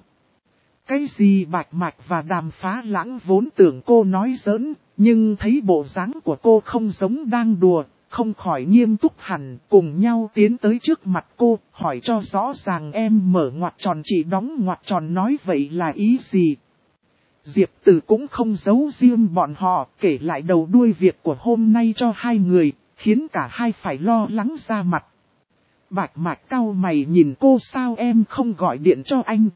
Cái gì Bạch Mạch và Đàm Phá Lãng vốn tưởng cô nói giỡn, nhưng thấy bộ dáng của cô không giống đang đùa, không khỏi nghiêm túc hẳn, cùng nhau tiến tới trước mặt cô, hỏi cho rõ ràng. Em mở ngoặc tròn chị đóng ngoặc tròn, nói vậy là ý gì? Diệp Từ cũng không giấu riêng bọn họ, kể lại đầu đuôi việc của hôm nay cho hai người, khiến cả hai phải lo lắng ra mặt. Bạch Mạch cau mày nhìn cô, sao em không gọi điện cho anh?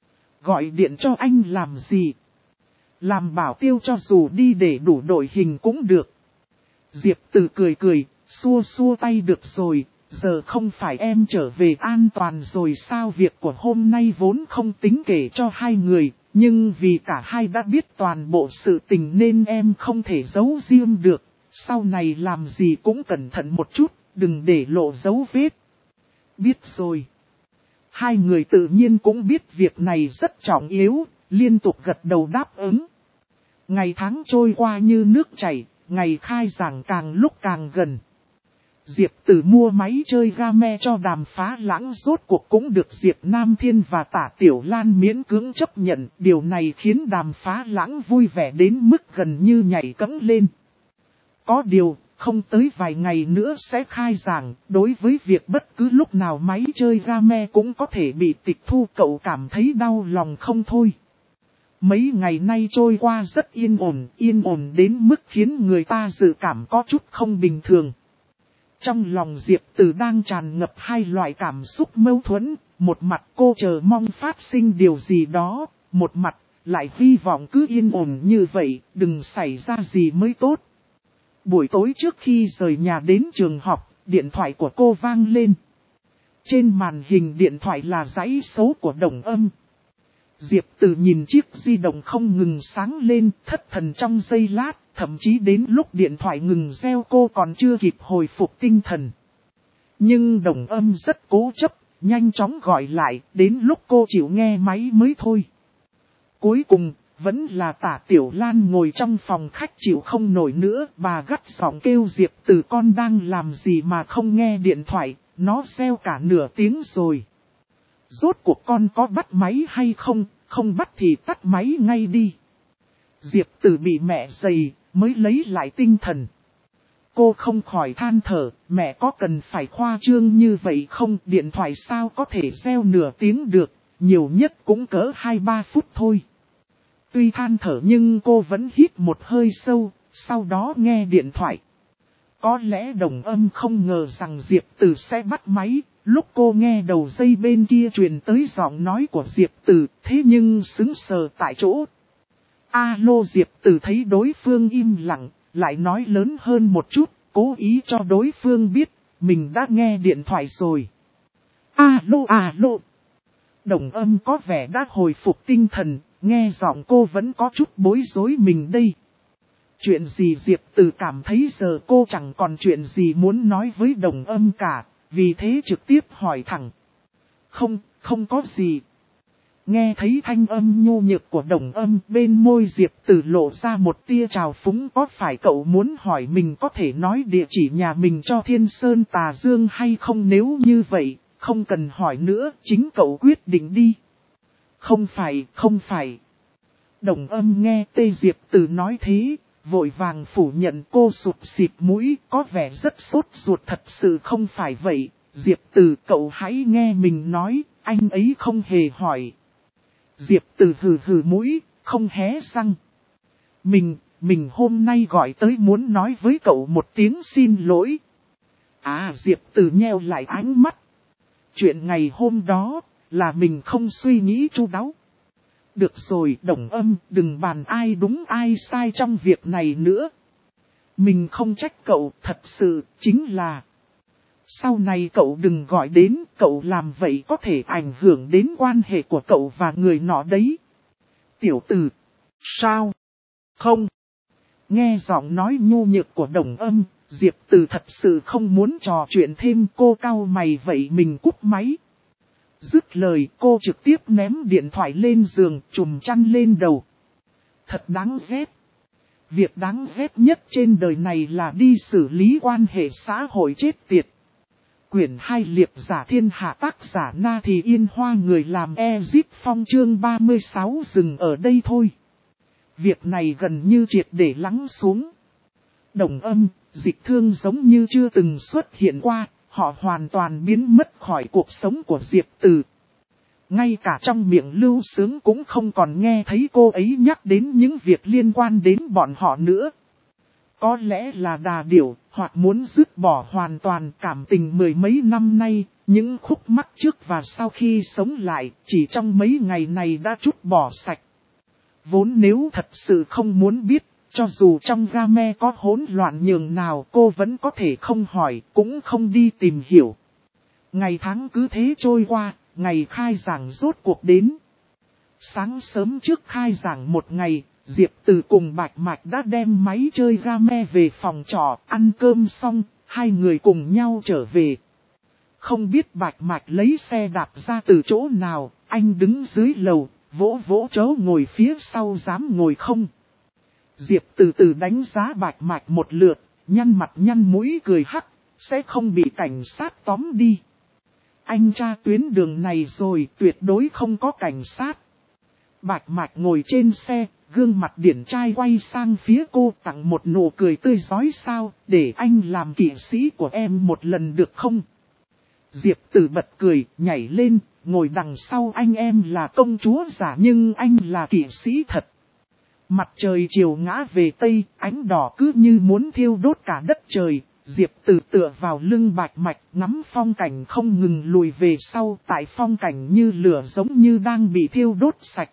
Gọi điện cho anh làm gì? Làm bảo tiêu cho dù đi để đủ đội hình cũng được. Diệp Từ cười cười, xua xua tay, được rồi, giờ không phải em trở về an toàn rồi sao? Việc của hôm nay vốn không tính kể cho hai người, nhưng vì cả hai đã biết toàn bộ sự tình nên em không thể giấu riêng được. Sau này làm gì cũng cẩn thận một chút, đừng để lộ dấu vết. Biết rồi. Hai người tự nhiên cũng biết việc này rất trọng yếu, liên tục gật đầu đáp ứng. Ngày tháng trôi qua như nước chảy, ngày khai giảng càng lúc càng gần. Diệp Từ mua máy chơi game cho Đàm Phá Lãng, rốt cuộc cũng được Diệp Nam Thiên và Tả Tiểu Lan miễn cưỡng chấp nhận. Điều này khiến Đàm Phá Lãng vui vẻ đến mức gần như nhảy cẫng lên. Có điều, không tới vài ngày nữa sẽ khai giảng, đối với việc bất cứ lúc nào máy chơi game cũng có thể bị tịch thu, cậu cảm thấy đau lòng không thôi. Mấy ngày nay trôi qua rất yên ổn đến mức khiến người ta dự cảm có chút không bình thường. Trong lòng Diệp Từ đang tràn ngập hai loại cảm xúc mâu thuẫn, một mặt cô chờ mong phát sinh điều gì đó, một mặt lại hy vọng cứ yên ổn như vậy, đừng xảy ra gì mới tốt. Buổi tối trước khi rời nhà đến trường học, điện thoại của cô vang lên. Trên màn hình điện thoại là dãy số của Đồng Âm. Diệp Từ nhìn chiếc di động không ngừng sáng lên, thất thần trong giây lát, thậm chí đến lúc điện thoại ngừng reo cô còn chưa kịp hồi phục tinh thần. Nhưng Đồng Âm rất cố chấp, nhanh chóng gọi lại, đến lúc cô chịu nghe máy mới thôi. Cuối cùng, vẫn là Tả Tiểu Lan ngồi trong phòng khách chịu không nổi nữa, bà gắt giọng kêu Diệp Từ, con đang làm gì mà không nghe điện thoại, nó reo cả nửa tiếng rồi. Rốt cuộc con có bắt máy hay không, không bắt thì tắt máy ngay đi. Diệp Từ bị mẹ giày, mới lấy lại tinh thần. Cô không khỏi than thở, mẹ có cần phải khoa trương như vậy không, điện thoại sao có thể reo nửa tiếng được, nhiều nhất cũng cỡ 2-3 phút thôi. Tuy than thở nhưng cô vẫn hít một hơi sâu, sau đó nghe điện thoại. Có lẽ Đồng Âm không ngờ rằng Diệp Từ sẽ bắt máy, lúc cô nghe đầu dây bên kia truyền tới giọng nói của Diệp Từ, thế nhưng sững sờ tại chỗ. Alo, Diệp Từ thấy đối phương im lặng, lại nói lớn hơn một chút, cố ý cho đối phương biết, mình đã nghe điện thoại rồi. Alo, alo. Đồng Âm có vẻ đã hồi phục tinh thần, nghe giọng cô vẫn có chút bối rối mình đây. Chuyện gì? Diệp Từ cảm thấy giờ cô chẳng còn chuyện gì muốn nói với Đồng Âm cả, vì thế trực tiếp hỏi thẳng. Không có gì. Nghe thấy thanh âm nhu nhược của Đồng Âm, bên môi Diệp Từ lộ ra một tia trào phúng. Có phải cậu muốn hỏi mình có thể nói địa chỉ nhà mình cho Thiên Sơn Tà Dương hay không? Nếu như vậy, không cần hỏi nữa, chính cậu quyết định đi. Không phải. Đồng Âm nghe Tê Diệp Từ nói thế, vội vàng phủ nhận. Cô sụt xịt mũi, có vẻ rất sốt ruột. Thật sự không phải vậy, Diệp Từ, cậu hãy nghe mình nói, anh ấy không hề hỏi. Diệp Từ hừ hừ mũi, không hé răng. Mình hôm nay gọi tới muốn nói với cậu một tiếng xin lỗi. Diệp Từ nheo lại ánh mắt. Chuyện ngày hôm đó, là mình không suy nghĩ chu đáo. Được rồi, Đồng Âm, đừng bàn ai đúng ai sai trong việc này nữa. Mình không trách cậu, thật sự, chính là... Sau này cậu đừng gọi đến, cậu làm vậy có thể ảnh hưởng đến quan hệ của cậu và người nọ đấy. Tiểu Từ, sao? Không. Nghe giọng nói nhu nhược của Đồng Âm, Diệp Từ thật sự không muốn trò chuyện thêm. Cô cau mày, vậy mình cúp máy. Dứt lời, cô trực tiếp ném điện thoại lên giường, trùm chăn lên đầu. Thật đáng ghét. Việc đáng ghét nhất trên đời này là đi xử lý quan hệ xã hội chết tiệt. Quyển 2 Liệp giả thiên hạ, tác giả Na Thì Yên Hoa, người làm Ezip Phong, chương 36 dừng ở đây thôi. Việc này gần như triệt để lắng xuống. Đồng Âm, Dịch Thương giống như chưa từng xuất hiện qua, họ hoàn toàn biến mất khỏi cuộc sống của Diệp Từ. Ngay cả trong miệng Lưu Sướng cũng không còn nghe thấy cô ấy nhắc đến những việc liên quan đến bọn họ nữa. Có lẽ là đà điểu, hoặc muốn dứt bỏ hoàn toàn cảm tình mười mấy năm nay, những khúc mắc trước và sau khi sống lại, chỉ trong mấy ngày này đã trút bỏ sạch. Vốn nếu thật sự không muốn biết, cho dù trong game có hỗn loạn nhường nào, cô vẫn có thể không hỏi, cũng không đi tìm hiểu. Ngày tháng cứ thế trôi qua, ngày khai giảng rốt cuộc đến. Sáng sớm trước khai giảng một ngày, Diệp Từ cùng Bạch Mạch đã đem máy chơi game về phòng trọ, ăn cơm xong, hai người cùng nhau trở về. Không biết Bạch Mạch lấy xe đạp ra từ chỗ nào, anh đứng dưới lầu, vỗ vỗ chỗ ngồi phía sau, dám ngồi không? Diệp Từ từ đánh giá Bạch Mạch một lượt, nhăn mặt nhăn mũi cười hắc, sẽ không bị cảnh sát tóm đi. Anh tra tuyến đường này rồi, tuyệt đối không có cảnh sát. Bạch Mạch ngồi trên xe, gương mặt điển trai quay sang phía cô, tặng một nụ cười tươi rói. Sao, để anh làm kỵ sĩ của em một lần được không? Diệp Từ bật cười, nhảy lên, ngồi đằng sau anh. Em là công chúa giả nhưng anh là kỵ sĩ thật. Mặt trời chiều ngã về tây, ánh đỏ cứ như muốn thiêu đốt cả đất trời. Diệp Từ tựa vào lưng Bạch Mạch, ngắm phong cảnh không ngừng lùi về sau. Tại phong cảnh như lửa giống như đang bị thiêu đốt sạch.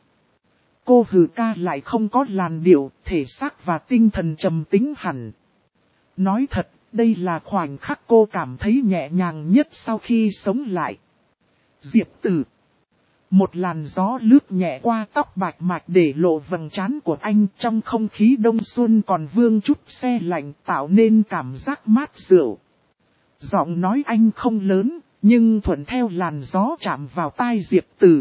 Cô hừ ca lại không có làn điệu, thể xác và tinh thần trầm tĩnh hẳn. Nói thật, đây là khoảnh khắc cô cảm thấy nhẹ nhàng nhất sau khi sống lại. Diệp Từ. Một làn gió lướt nhẹ qua tóc Bạch Mạch để lộ vầng trán của anh. Trong không khí đông xuân còn vương chút se lạnh, tạo nên cảm giác mát rượu. Giọng nói anh không lớn, nhưng thuận theo làn gió chạm vào tai Diệp Từ.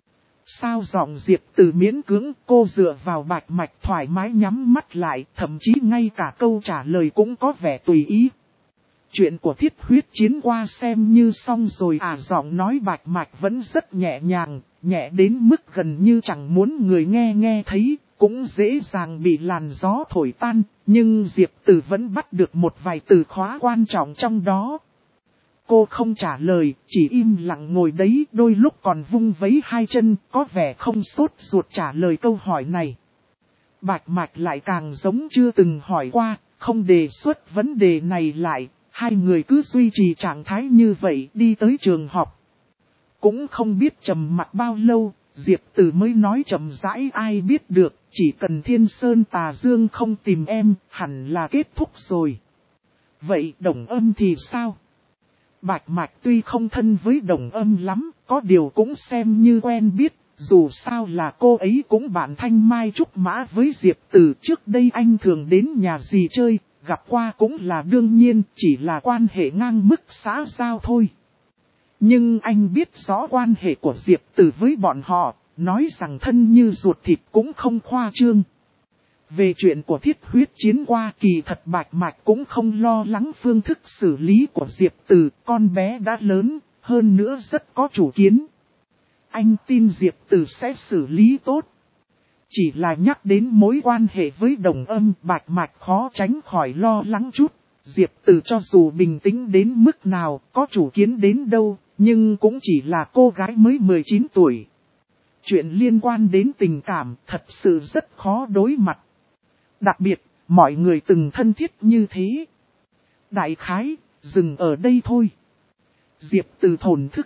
Sao giọng Diệp Từ miễn cưỡng, cô dựa vào Bạch Mạch thoải mái nhắm mắt lại, thậm chí ngay cả câu trả lời cũng có vẻ tùy ý. Chuyện của Thiết Huyết Chiến qua xem như xong rồi à? Giọng nói Bạch Mạch vẫn rất nhẹ nhàng, nhẹ đến mức gần như chẳng muốn người nghe thấy, cũng dễ dàng bị làn gió thổi tan, nhưng Diệp Từ vẫn bắt được một vài từ khóa quan trọng trong đó. Cô không trả lời, chỉ im lặng ngồi đấy, đôi lúc còn vung vấy hai chân, có vẻ không sốt ruột trả lời câu hỏi này. Bạch Mạch lại càng giống chưa từng hỏi qua, không đề xuất vấn đề này lại, hai người cứ duy trì trạng thái như vậy đi tới trường học. Cũng không biết trầm mặc bao lâu, Diệp Từ mới nói chậm rãi, ai biết được, chỉ cần Thiên Sơn Tà Dương không tìm em, hẳn là kết thúc rồi. Vậy Đồng Âm thì sao? Bạch Mạch tuy không thân với Đồng Âm lắm, có điều cũng xem như quen biết, dù sao là cô ấy cũng bạn thanh mai trúc mã với Diệp Từ. Trước đây anh thường đến nhà dì chơi, gặp qua cũng là đương nhiên, chỉ là quan hệ ngang mức xã giao thôi. Nhưng anh biết rõ quan hệ của Diệp Từ với bọn họ, nói rằng thân như ruột thịt cũng không khoa trương. Về chuyện của thiết huyết chiến qua, kỳ thật Bạch Mạch cũng không lo lắng phương thức xử lý của Diệp Từ, con bé đã lớn, hơn nữa rất có chủ kiến. Anh tin Diệp Từ sẽ xử lý tốt. Chỉ là nhắc đến mối quan hệ với Đồng Âm, Bạch Mạch khó tránh khỏi lo lắng chút. Diệp Từ cho dù bình tĩnh đến mức nào, có chủ kiến đến đâu, nhưng cũng chỉ là cô gái mới 19 tuổi. Chuyện liên quan đến tình cảm thật sự rất khó đối mặt. Đặc biệt, mọi người từng thân thiết như thế. Đại khái, dừng ở đây thôi. Diệp Từ thổn thức.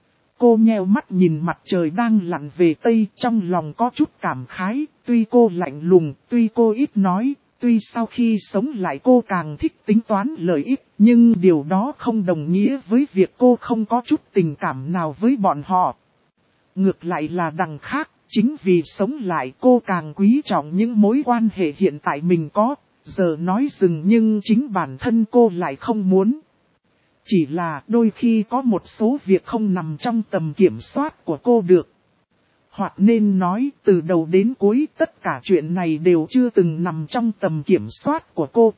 Cô nheo mắt nhìn mặt trời đang lặn về Tây, trong lòng có chút cảm khái, tuy cô lạnh lùng, tuy cô ít nói, tuy sau khi sống lại cô càng thích tính toán lợi ích, nhưng điều đó không đồng nghĩa với việc cô không có chút tình cảm nào với bọn họ. Ngược lại là đằng khác, chính vì sống lại cô càng quý trọng những mối quan hệ hiện tại mình có, giờ nói dừng nhưng chính bản thân cô lại không muốn. Chỉ là đôi khi có một số việc không nằm trong tầm kiểm soát của cô được. Hoặc nên nói từ đầu đến cuối tất cả chuyện này đều chưa từng nằm trong tầm kiểm soát của cô.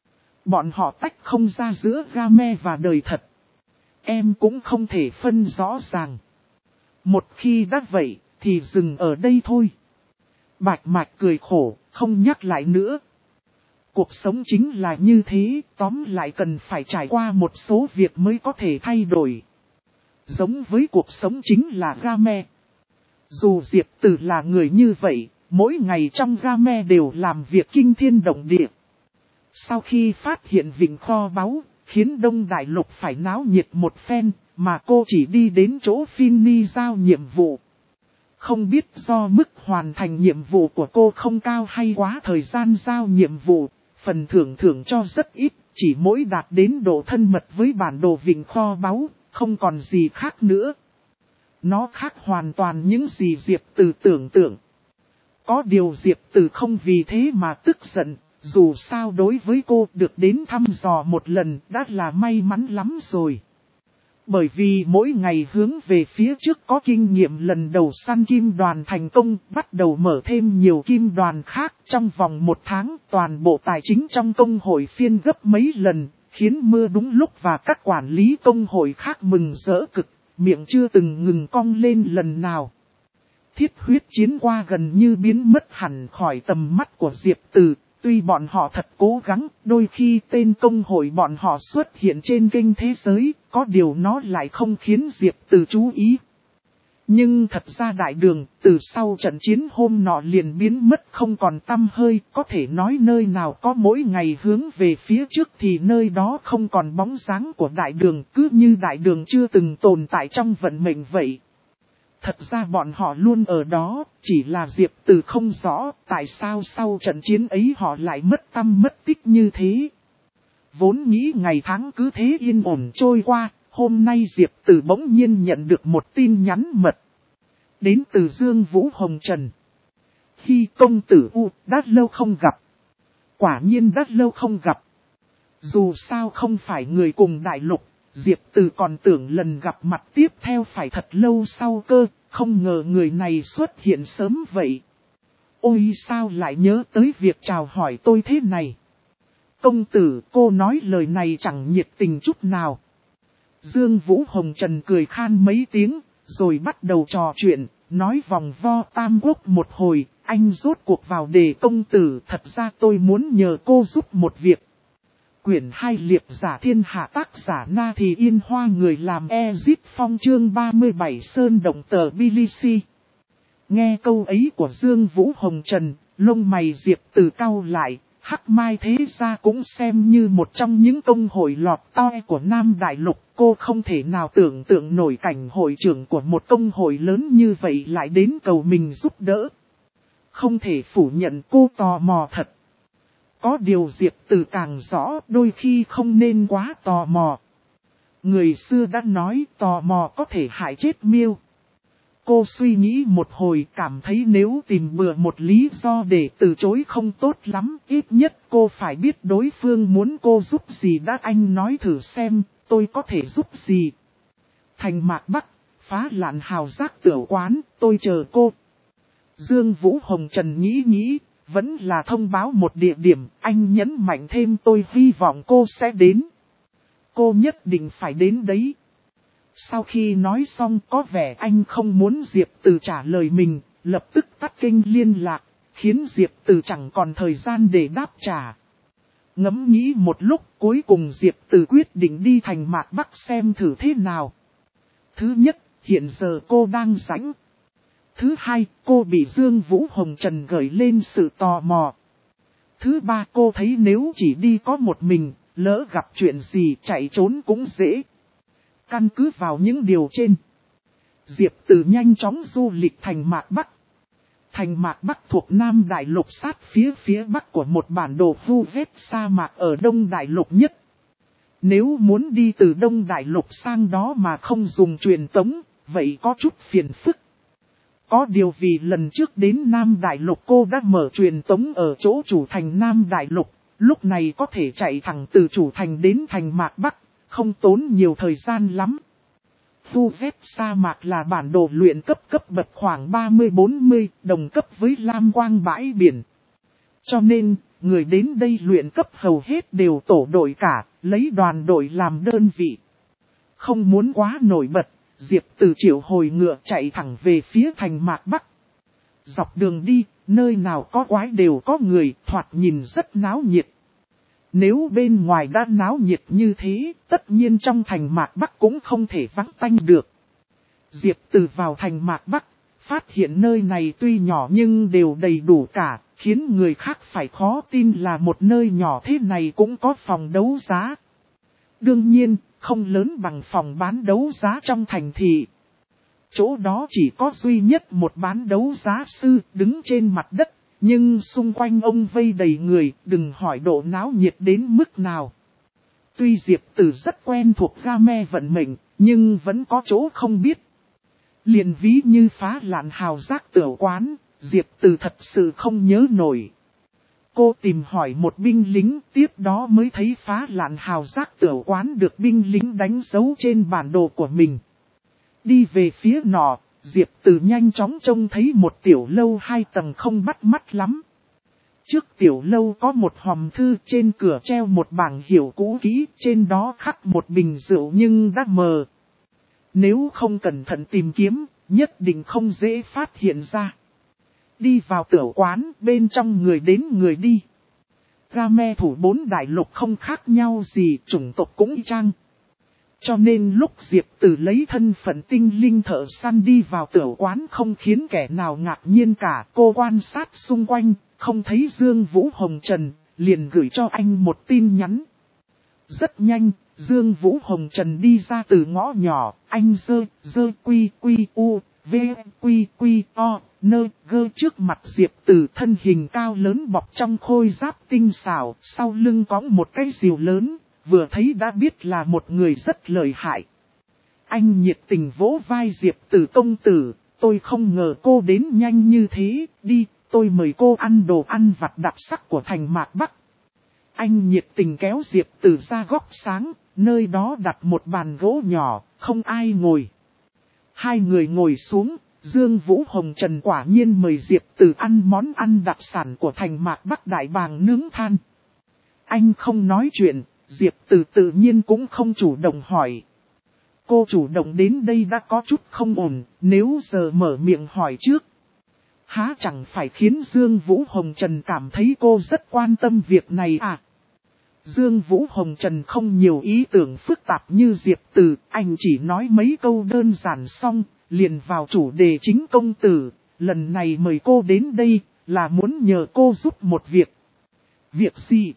Bọn họ tách không ra giữa game và đời thật. Em cũng không thể phân rõ ràng. Một khi đã vậy thì dừng ở đây thôi. Bạch Mạch cười khổ, không nhắc lại nữa. Cuộc sống chính là như thế, tóm lại cần phải trải qua một số việc mới có thể thay đổi. Giống với cuộc sống chính là game. Dù Diệp Từ là người như vậy, mỗi ngày trong game đều làm việc kinh thiên động địa. Sau khi phát hiện vịnh kho báu, khiến Đông Đại Lục phải náo nhiệt một phen, mà cô chỉ đi đến chỗ Finny giao nhiệm vụ. Không biết do mức hoàn thành nhiệm vụ của cô không cao hay quá thời gian giao nhiệm vụ, phần thưởng cho rất ít, chỉ mỗi đạt đến độ thân mật với bản đồ vịnh kho báu, không còn gì khác nữa. Nó khác hoàn toàn những gì Diệp Từ tưởng tượng. Có điều Diệp Từ không vì thế mà tức giận, dù sao đối với cô được đến thăm dò một lần đã là may mắn lắm rồi. Bởi vì mỗi ngày hướng về phía trước có kinh nghiệm lần đầu săn kim đoàn thành công, bắt đầu mở thêm nhiều kim đoàn khác. Trong vòng 1 tháng, toàn bộ tài chính trong công hội phiên gấp mấy lần, khiến mưa đúng lúc và các quản lý công hội khác mừng rỡ cực, miệng chưa từng ngừng cong lên lần nào. Thiết huyết chiến qua gần như biến mất hẳn khỏi tầm mắt của Diệp Từ. Tuy bọn họ thật cố gắng, đôi khi tên công hội bọn họ xuất hiện trên kênh thế giới, có điều nó lại không khiến Diệp Từ chú ý. Nhưng thật ra đại đường, từ sau trận chiến hôm nọ liền biến mất không còn tăm hơi, có thể nói nơi nào có mỗi ngày hướng về phía trước thì nơi đó không còn bóng dáng của đại đường, cứ như đại đường chưa từng tồn tại trong vận mệnh vậy. Thật ra bọn họ luôn ở đó, chỉ là Diệp Từ không rõ tại sao sau trận chiến ấy họ lại mất tăm mất tích như thế. Vốn nghĩ ngày tháng cứ thế yên ổn trôi qua, hôm nay Diệp Từ bỗng nhiên nhận được một tin nhắn mật. Đến từ Dương Vũ Hồng Trần. Khi công tử U đã lâu không gặp. Quả nhiên đã lâu không gặp. Dù sao không phải người cùng đại lục, Diệp Từ còn tưởng lần gặp mặt tiếp theo phải thật lâu sau cơ, không ngờ người này xuất hiện sớm vậy. Ôi sao lại nhớ tới việc chào hỏi tôi thế này. Công tử, cô nói lời này chẳng nhiệt tình chút nào. Dương Vũ Hồng Trần cười khan mấy tiếng, rồi bắt đầu trò chuyện, nói vòng vo tam quốc một hồi, anh rốt cuộc vào đề. Công tử, thật ra tôi muốn nhờ cô giúp một việc. Quyển 2 Liệp giả thiên hạ, tác giả Na Thì Yên Hoa, người làm Ezip Phong, chương 37 Sơn Động tờ Tbilisi. Nghe câu ấy của Dương Vũ Hồng Trần, lông mày Diệp Từ cau lại, Hắc Mai thế gia cũng xem như một trong những công hội lọt toe của Nam Đại Lục. Cô không thể nào tưởng tượng nổi cảnh hội trưởng của một công hội lớn như vậy lại đến cầu mình giúp đỡ. Không thể phủ nhận cô tò mò thật. Có điều Diệp Từ càng rõ đôi khi không nên quá tò mò. Người xưa đã nói tò mò có thể hại chết miêu. Cô suy nghĩ một hồi cảm thấy nếu tìm bừa một lý do để từ chối không tốt lắm. Ít nhất cô phải biết đối phương muốn cô giúp gì đã. Anh nói thử xem tôi có thể giúp gì. Thành Mạc Bắc, Phá Lạn Hào Giác Tiểu Quán, tôi chờ cô. Dương Vũ Hồng Trần nghĩ, vẫn là thông báo một địa điểm. Anh nhấn mạnh thêm tôi hy vọng cô sẽ đến. Cô nhất định phải đến đấy. Sau khi nói xong có vẻ anh không muốn Diệp Từ trả lời mình, lập tức tắt kênh liên lạc, khiến Diệp Từ chẳng còn thời gian để đáp trả. Ngẫm nghĩ một lúc cuối cùng Diệp Từ quyết định đi Thành Mạc Bắc xem thử thế nào. Thứ nhất, hiện giờ cô đang rảnh. Thứ hai, cô bị Dương Vũ Hồng Trần gợi lên sự tò mò. Thứ ba, cô thấy nếu chỉ đi có một mình, lỡ gặp chuyện gì chạy trốn cũng dễ. Căn cứ vào những điều trên, Diệp Từ nhanh chóng du lịch Thành Mạc Bắc. Thành Mạc Bắc thuộc Nam Đại Lục sát phía bắc của một bản đồ vu vết sa mạc ở Đông Đại Lục nhất. Nếu muốn đi từ Đông Đại Lục sang đó mà không dùng truyền tống, vậy có chút phiền phức. Có điều vì lần trước đến Nam Đại Lục cô đã mở truyền tống ở chỗ chủ thành Nam Đại Lục, lúc này có thể chạy thẳng từ chủ thành đến Thành Mạc Bắc, không tốn nhiều thời gian lắm. Vu vết sa mạc là bản đồ luyện cấp bậc khoảng 30-40, đồng cấp với Lam Quang bãi biển. Cho nên, người đến đây luyện cấp hầu hết đều tổ đội cả, lấy đoàn đội làm đơn vị. Không muốn quá nổi bật, Diệp Từ triệu hồi ngựa chạy thẳng về phía Thành Mạc Bắc. Dọc đường đi, nơi nào có quái đều có người, thoạt nhìn rất náo nhiệt. Nếu bên ngoài đã náo nhiệt như thế, tất nhiên trong Thành Mạc Bắc cũng không thể vắng tanh được. Diệp Từ vào Thành Mạc Bắc, phát hiện nơi này tuy nhỏ nhưng đều đầy đủ cả, khiến người khác phải khó tin là một nơi nhỏ thế này cũng có phòng đấu giá. Đương nhiên, không lớn bằng phòng bán đấu giá trong thành thị. Chỗ đó chỉ có duy nhất một bán đấu giá sư đứng trên mặt đất. Nhưng xung quanh ông vây đầy người, đừng hỏi độ náo nhiệt đến mức nào. Tuy Diệp Từ rất quen thuộc game vận mệnh, nhưng vẫn có chỗ không biết. Liền ví như Phá Lạn Hào Giác Tiểu Quán, Diệp Từ thật sự không nhớ nổi. Cô tìm hỏi một binh lính, tiếp đó mới thấy Phá Lạn Hào Giác Tiểu Quán được binh lính đánh dấu trên bản đồ của mình. Đi về phía nọ. Diệp Từ nhanh chóng trông thấy một tiểu lâu 2 tầng không bắt mắt lắm. Trước tiểu lâu có một hòm thư, trên cửa treo một bảng hiệu cũ kỹ, trên đó khắc một bình rượu nhưng đã mờ. Nếu không cẩn thận tìm kiếm, nhất định không dễ phát hiện ra. Đi vào tiểu quán, bên trong người đến người đi. Game thủ 4 đại lục không khác nhau gì, chủng tộc cũng y chang. Cho nên lúc Diệp Từ lấy thân phận tinh linh thợ săn đi vào tiểu quán không khiến kẻ nào ngạc nhiên cả. Cô quan sát xung quanh, không thấy Dương Vũ Hồng Trần, liền gửi cho anh một tin nhắn. Rất nhanh, Dương Vũ Hồng Trần đi ra từ ngõ nhỏ, anh dơ quy u, v quy o, nơ gơ trước mặt Diệp Từ thân hình cao lớn bọc trong khôi giáp tinh xảo, sau lưng có một cái rìu lớn. Vừa thấy đã biết là một người rất lợi hại. Anh nhiệt tình vỗ vai Diệp Từ công tử, tôi không ngờ cô đến nhanh như thế, đi, tôi mời cô ăn đồ ăn vặt đặc sắc của Thành Mạc Bắc. Anh nhiệt tình kéo Diệp Từ ra góc sáng, nơi đó đặt một bàn gỗ nhỏ, không ai ngồi. Hai người ngồi xuống, Dương Vũ Hồng Trần quả nhiên mời Diệp Từ ăn món ăn đặc sản của Thành Mạc Bắc đại bàng nướng than. Anh không nói chuyện. Diệp Từ tự nhiên cũng không chủ động hỏi. Cô chủ động đến đây đã có chút không ổn, nếu giờ mở miệng hỏi trước. Há chẳng phải khiến Dương Vũ Hồng Trần cảm thấy cô rất quan tâm việc này à? Dương Vũ Hồng Trần không nhiều ý tưởng phức tạp như Diệp Từ, anh chỉ nói mấy câu đơn giản xong, liền vào chủ đề chính công tử. Lần này mời cô đến đây, là muốn nhờ cô giúp một việc. Việc gì?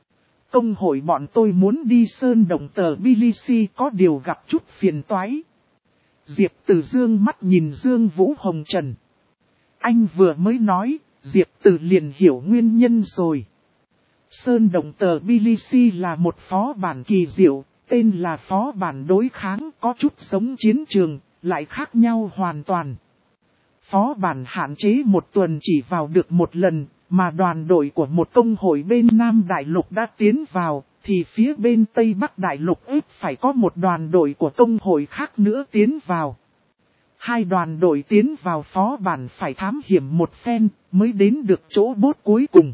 Công hội bọn tôi muốn đi sơn động Tbilisi có điều gặp chút phiền toái. Diệp Từ dương mắt nhìn Dương Vũ Hồng Trần. Anh vừa mới nói, Diệp Từ liền hiểu nguyên nhân rồi. Sơn động Tbilisi là một phó bản kỳ diệu, tên là phó bản đối kháng, có chút giống chiến trường, lại khác nhau hoàn toàn. Phó bản hạn chế một tuần chỉ vào được một lần, mà đoàn đội của một công hội bên Nam Đại Lục đã tiến vào, thì phía bên Tây Bắc Đại Lục ếp phải có một đoàn đội của công hội khác nữa tiến vào. Hai đoàn đội tiến vào phó bản phải thám hiểm một phen, mới đến được chỗ boss cuối cùng.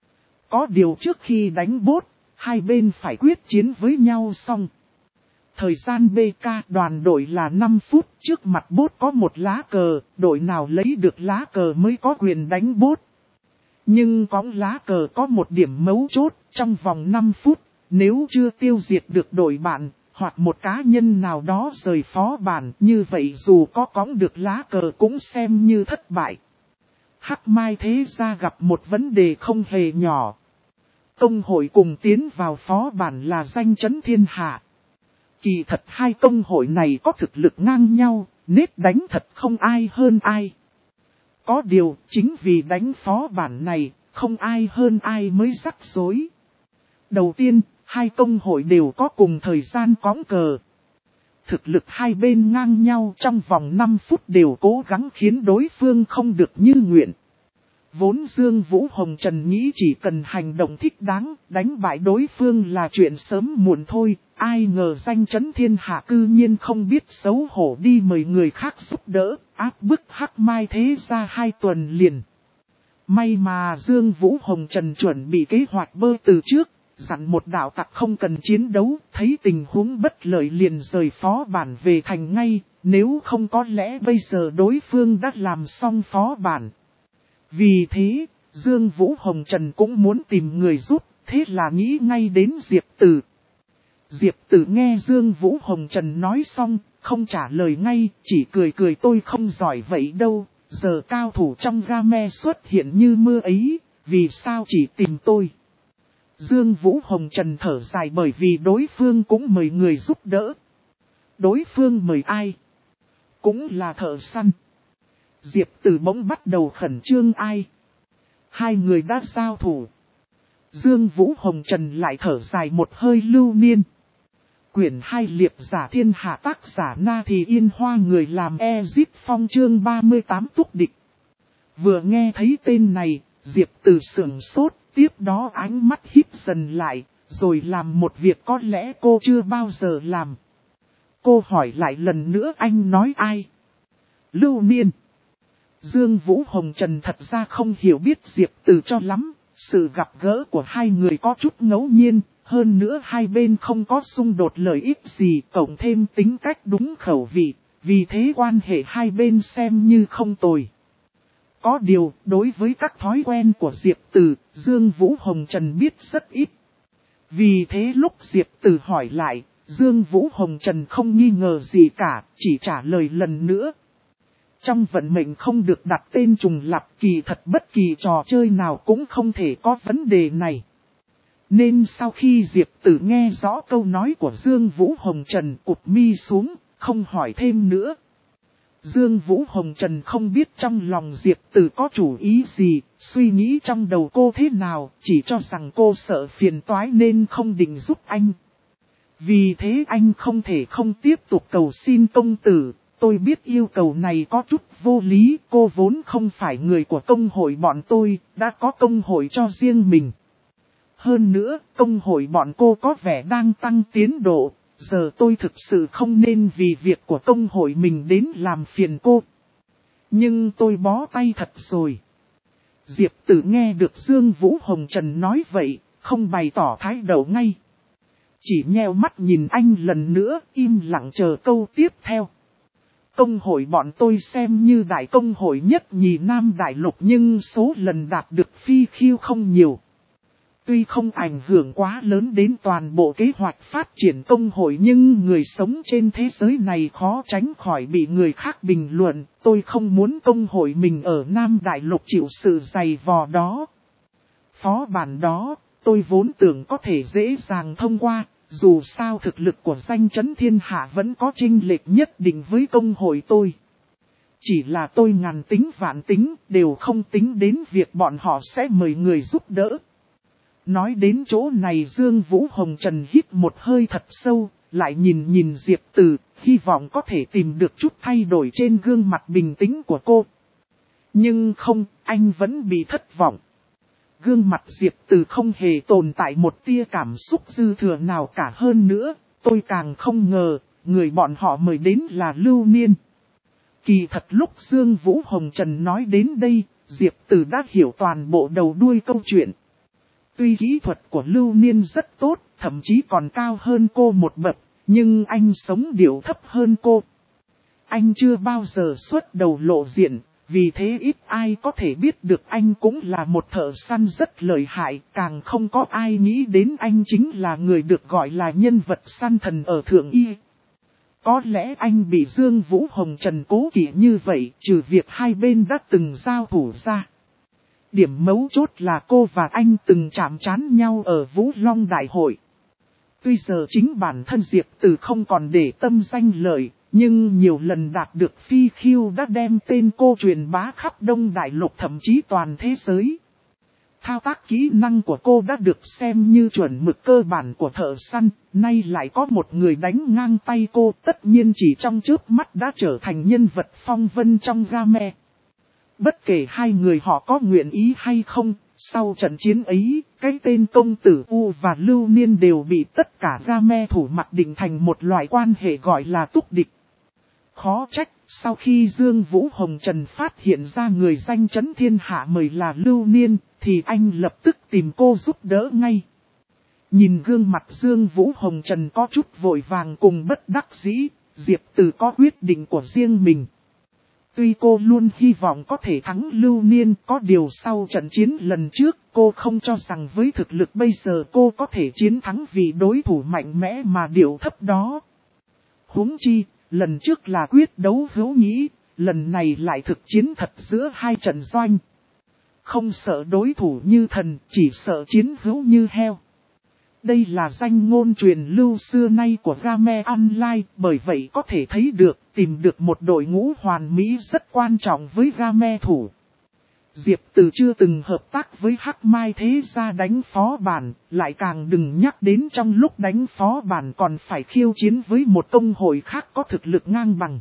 Có điều trước khi đánh boss, hai bên phải quyết chiến với nhau xong. Thời gian BK đoàn đội là 5 phút, trước mặt boss có một lá cờ, đội nào lấy được lá cờ mới có quyền đánh boss. Nhưng cõng lá cờ có một điểm mấu chốt, trong vòng 5 phút, nếu chưa tiêu diệt được đội bạn, hoặc một cá nhân nào đó rời phó bản, như vậy dù có cõng được lá cờ cũng xem như thất bại. Hắc Mai thế ra gặp một vấn đề không hề nhỏ. Công hội cùng tiến vào phó bản là danh chấn thiên hạ. Kỳ thật hai công hội này có thực lực ngang nhau, nết đánh thật không ai hơn ai. Có điều, chính vì đánh phó bản này, không ai hơn ai mới rắc rối. Đầu tiên, hai công hội đều có cùng thời gian cõng cờ. Thực lực hai bên ngang nhau trong vòng 5 phút đều cố gắng khiến đối phương không được như nguyện. Vốn Dương Vũ Hồng Trần nghĩ chỉ cần hành động thích đáng, đánh bại đối phương là chuyện sớm muộn thôi, ai ngờ danh chấn thiên hạ cư nhiên không biết xấu hổ đi mời người khác giúp đỡ, áp bức Hắc Mai thế ra 2 tuần liền. May mà Dương Vũ Hồng Trần chuẩn bị kế hoạch bơ từ trước, dặn một đạo tặc không cần chiến đấu, thấy tình huống bất lợi liền rời phó bản về thành ngay, nếu không có lẽ bây giờ đối phương đã làm xong phó bản. Vì thế, Dương Vũ Hồng Trần cũng muốn tìm người giúp, thế là nghĩ ngay đến Diệp Từ. Diệp Từ nghe Dương Vũ Hồng Trần nói xong, không trả lời ngay, chỉ cười cười tôi không giỏi vậy đâu, giờ cao thủ trong game xuất hiện như mưa ấy, vì sao chỉ tìm tôi. Dương Vũ Hồng Trần thở dài bởi vì đối phương cũng mời người giúp đỡ. Đối phương mời ai? Cũng là thợ săn. Diệp Từ bỗng bắt đầu khẩn trương ai. Hai người đã giao thủ. Dương Vũ Hồng Trần lại thở dài một hơi lưu niên. Quyển 2 liệp giả thiên hạ tác giả Na Thì Yên Hoa người làm Ezip Phong chương 38 túc địch. Vừa nghe thấy tên này, Diệp Từ sửng sốt, tiếp đó ánh mắt híp dần lại, rồi làm một việc có lẽ cô chưa bao giờ làm. Cô hỏi lại lần nữa anh nói ai? Lưu Niên. Dương Vũ Hồng Trần thật ra không hiểu biết Diệp Từ cho lắm, sự gặp gỡ của hai người có chút ngẫu nhiên, hơn nữa hai bên không có xung đột lợi ích gì, cộng thêm tính cách đúng khẩu vị, vì thế quan hệ hai bên xem như không tồi. Có điều, đối với các thói quen của Diệp Từ, Dương Vũ Hồng Trần biết rất ít. Vì thế lúc Diệp Từ hỏi lại, Dương Vũ Hồng Trần không nghi ngờ gì cả, chỉ trả lời lần nữa. Trong vận mệnh không được đặt tên trùng lặp, kỳ thật bất kỳ trò chơi nào cũng không thể có vấn đề này. Nên sau khi Diệp Từ nghe rõ câu nói của Dương Vũ Hồng Trần cụp mi xuống, không hỏi thêm nữa. Dương Vũ Hồng Trần không biết trong lòng Diệp Từ có chủ ý gì, suy nghĩ trong đầu cô thế nào, chỉ cho rằng cô sợ phiền toái nên không định giúp anh. Vì thế anh không thể không tiếp tục cầu xin công tử. Tôi biết yêu cầu này có chút vô lý, cô vốn không phải người của công hội bọn tôi, đã có công hội cho riêng mình. Hơn nữa, công hội bọn cô có vẻ đang tăng tiến độ, giờ tôi thực sự không nên vì việc của công hội mình đến làm phiền cô. Nhưng tôi bó tay thật rồi. Diệp Từ nghe được Dương Vũ Hồng Trần nói vậy, không bày tỏ thái độ ngay. Chỉ nheo mắt nhìn anh lần nữa, im lặng chờ câu tiếp theo. Công hội bọn tôi xem như đại công hội nhất nhì Nam Đại Lục nhưng số lần đạt được phi khiêu không nhiều. Tuy không ảnh hưởng quá lớn đến toàn bộ kế hoạch phát triển công hội nhưng người sống trên thế giới này khó tránh khỏi bị người khác bình luận. Tôi không muốn công hội mình ở Nam Đại Lục chịu sự dày vò đó. Phó bản đó, tôi vốn tưởng có thể dễ dàng thông qua, dù sao thực lực của danh chấn thiên hạ vẫn có chênh lệch nhất định với công hội tôi. Chỉ là tôi ngàn tính vạn tính, đều không tính đến việc bọn họ sẽ mời người giúp đỡ. Nói đến chỗ này Dương Vũ Hồng Trần hít một hơi thật sâu, lại nhìn Diệp Từ, hy vọng có thể tìm được chút thay đổi trên gương mặt bình tĩnh của cô. Nhưng không, anh vẫn bị thất vọng. Gương mặt Diệp Từ không hề tồn tại một tia cảm xúc dư thừa nào cả, hơn nữa, tôi càng không ngờ, người bọn họ mời đến là Lưu Niên. Kỳ thật lúc Dương Vũ Hồng Trần nói đến đây, Diệp Từ đã hiểu toàn bộ đầu đuôi câu chuyện. Tuy kỹ thuật của Lưu Niên rất tốt, thậm chí còn cao hơn cô một bậc, nhưng anh sống điệu thấp hơn cô. Anh chưa bao giờ xuất đầu lộ diện, vì thế ít ai có thể biết được anh cũng là một thợ săn rất lợi hại, càng không có ai nghĩ đến anh chính là người được gọi là nhân vật săn thần ở Thượng Y. Có lẽ anh bị Dương Vũ Hồng Trần cố kỵ như vậy, trừ việc hai bên đã từng giao thủ ra. Điểm mấu chốt là cô và anh từng chạm trán nhau ở Vũ Long Đại hội. Tuy giờ chính bản thân Diệp Từ không còn để tâm danh lợi, nhưng nhiều lần đạt được phi khiêu đã đem tên cô truyền bá khắp Đông Đại Lục, thậm chí toàn thế giới. Thao tác kỹ năng của cô đã được xem như chuẩn mực cơ bản của thợ săn, nay lại có một người đánh ngang tay cô, tất nhiên chỉ trong chớp mắt đã trở thành nhân vật phong vân trong game. Bất kể hai người họ có nguyện ý hay không, sau trận chiến ấy, cái tên công tử U và Lưu Niên đều bị tất cả game thủ mặc định thành một loại quan hệ gọi là túc địch. Khó trách, sau khi Dương Vũ Hồng Trần phát hiện ra người danh chấn thiên hạ mời là Lưu Niên, thì anh lập tức tìm cô giúp đỡ ngay. Nhìn gương mặt Dương Vũ Hồng Trần có chút vội vàng cùng bất đắc dĩ, Diệp Từ có quyết định của riêng mình. Tuy cô luôn hy vọng có thể thắng Lưu Niên, có điều sau trận chiến lần trước cô không cho rằng với thực lực bây giờ cô có thể chiến thắng vị đối thủ mạnh mẽ mà điệu thấp đó. Huống chi, lần trước là quyết đấu hữu nhĩ, lần này lại thực chiến thật giữa hai trận doanh. Không sợ đối thủ như thần, chỉ sợ chiến hữu như heo. Đây là danh ngôn truyền lưu xưa nay của game online, bởi vậy có thể thấy được, tìm được một đội ngũ hoàn mỹ rất quan trọng với game thủ. Diệp Từ chưa từng hợp tác với Hắc Mai thế gia đánh phó bản, lại càng đừng nhắc đến trong lúc đánh phó bản còn phải khiêu chiến với một công hội khác có thực lực ngang bằng.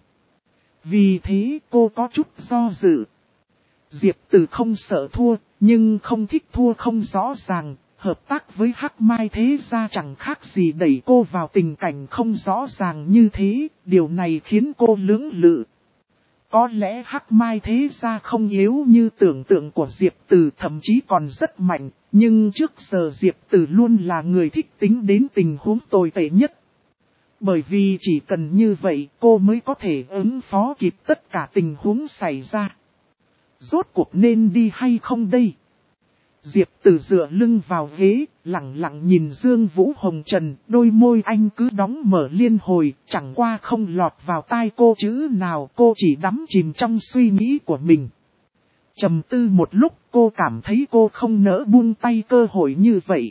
Vì thế cô có chút do dự. Diệp Từ không sợ thua, nhưng không thích thua không rõ ràng. Hợp tác với Hắc Mai thế gia chẳng khác gì đẩy cô vào tình cảnh không rõ ràng như thế, điều này khiến cô lưỡng lự. Có lẽ Hắc Mai thế gia không yếu như tưởng tượng của Diệp Từ, thậm chí còn rất mạnh, nhưng trước giờ Diệp Từ luôn là người thích tính đến tình huống tồi tệ nhất. Bởi vì chỉ cần như vậy cô mới có thể ứng phó kịp tất cả tình huống xảy ra. Rốt cuộc nên đi hay không đây? Diệp Từ dựa lưng vào ghế, lặng lặng nhìn Dương Vũ Hồng Trần, đôi môi anh cứ đóng mở liên hồi, chẳng qua không lọt vào tai cô chữ nào, cô chỉ đắm chìm trong suy nghĩ của mình. Trầm tư một lúc cô cảm thấy cô không nỡ buông tay cơ hội như vậy.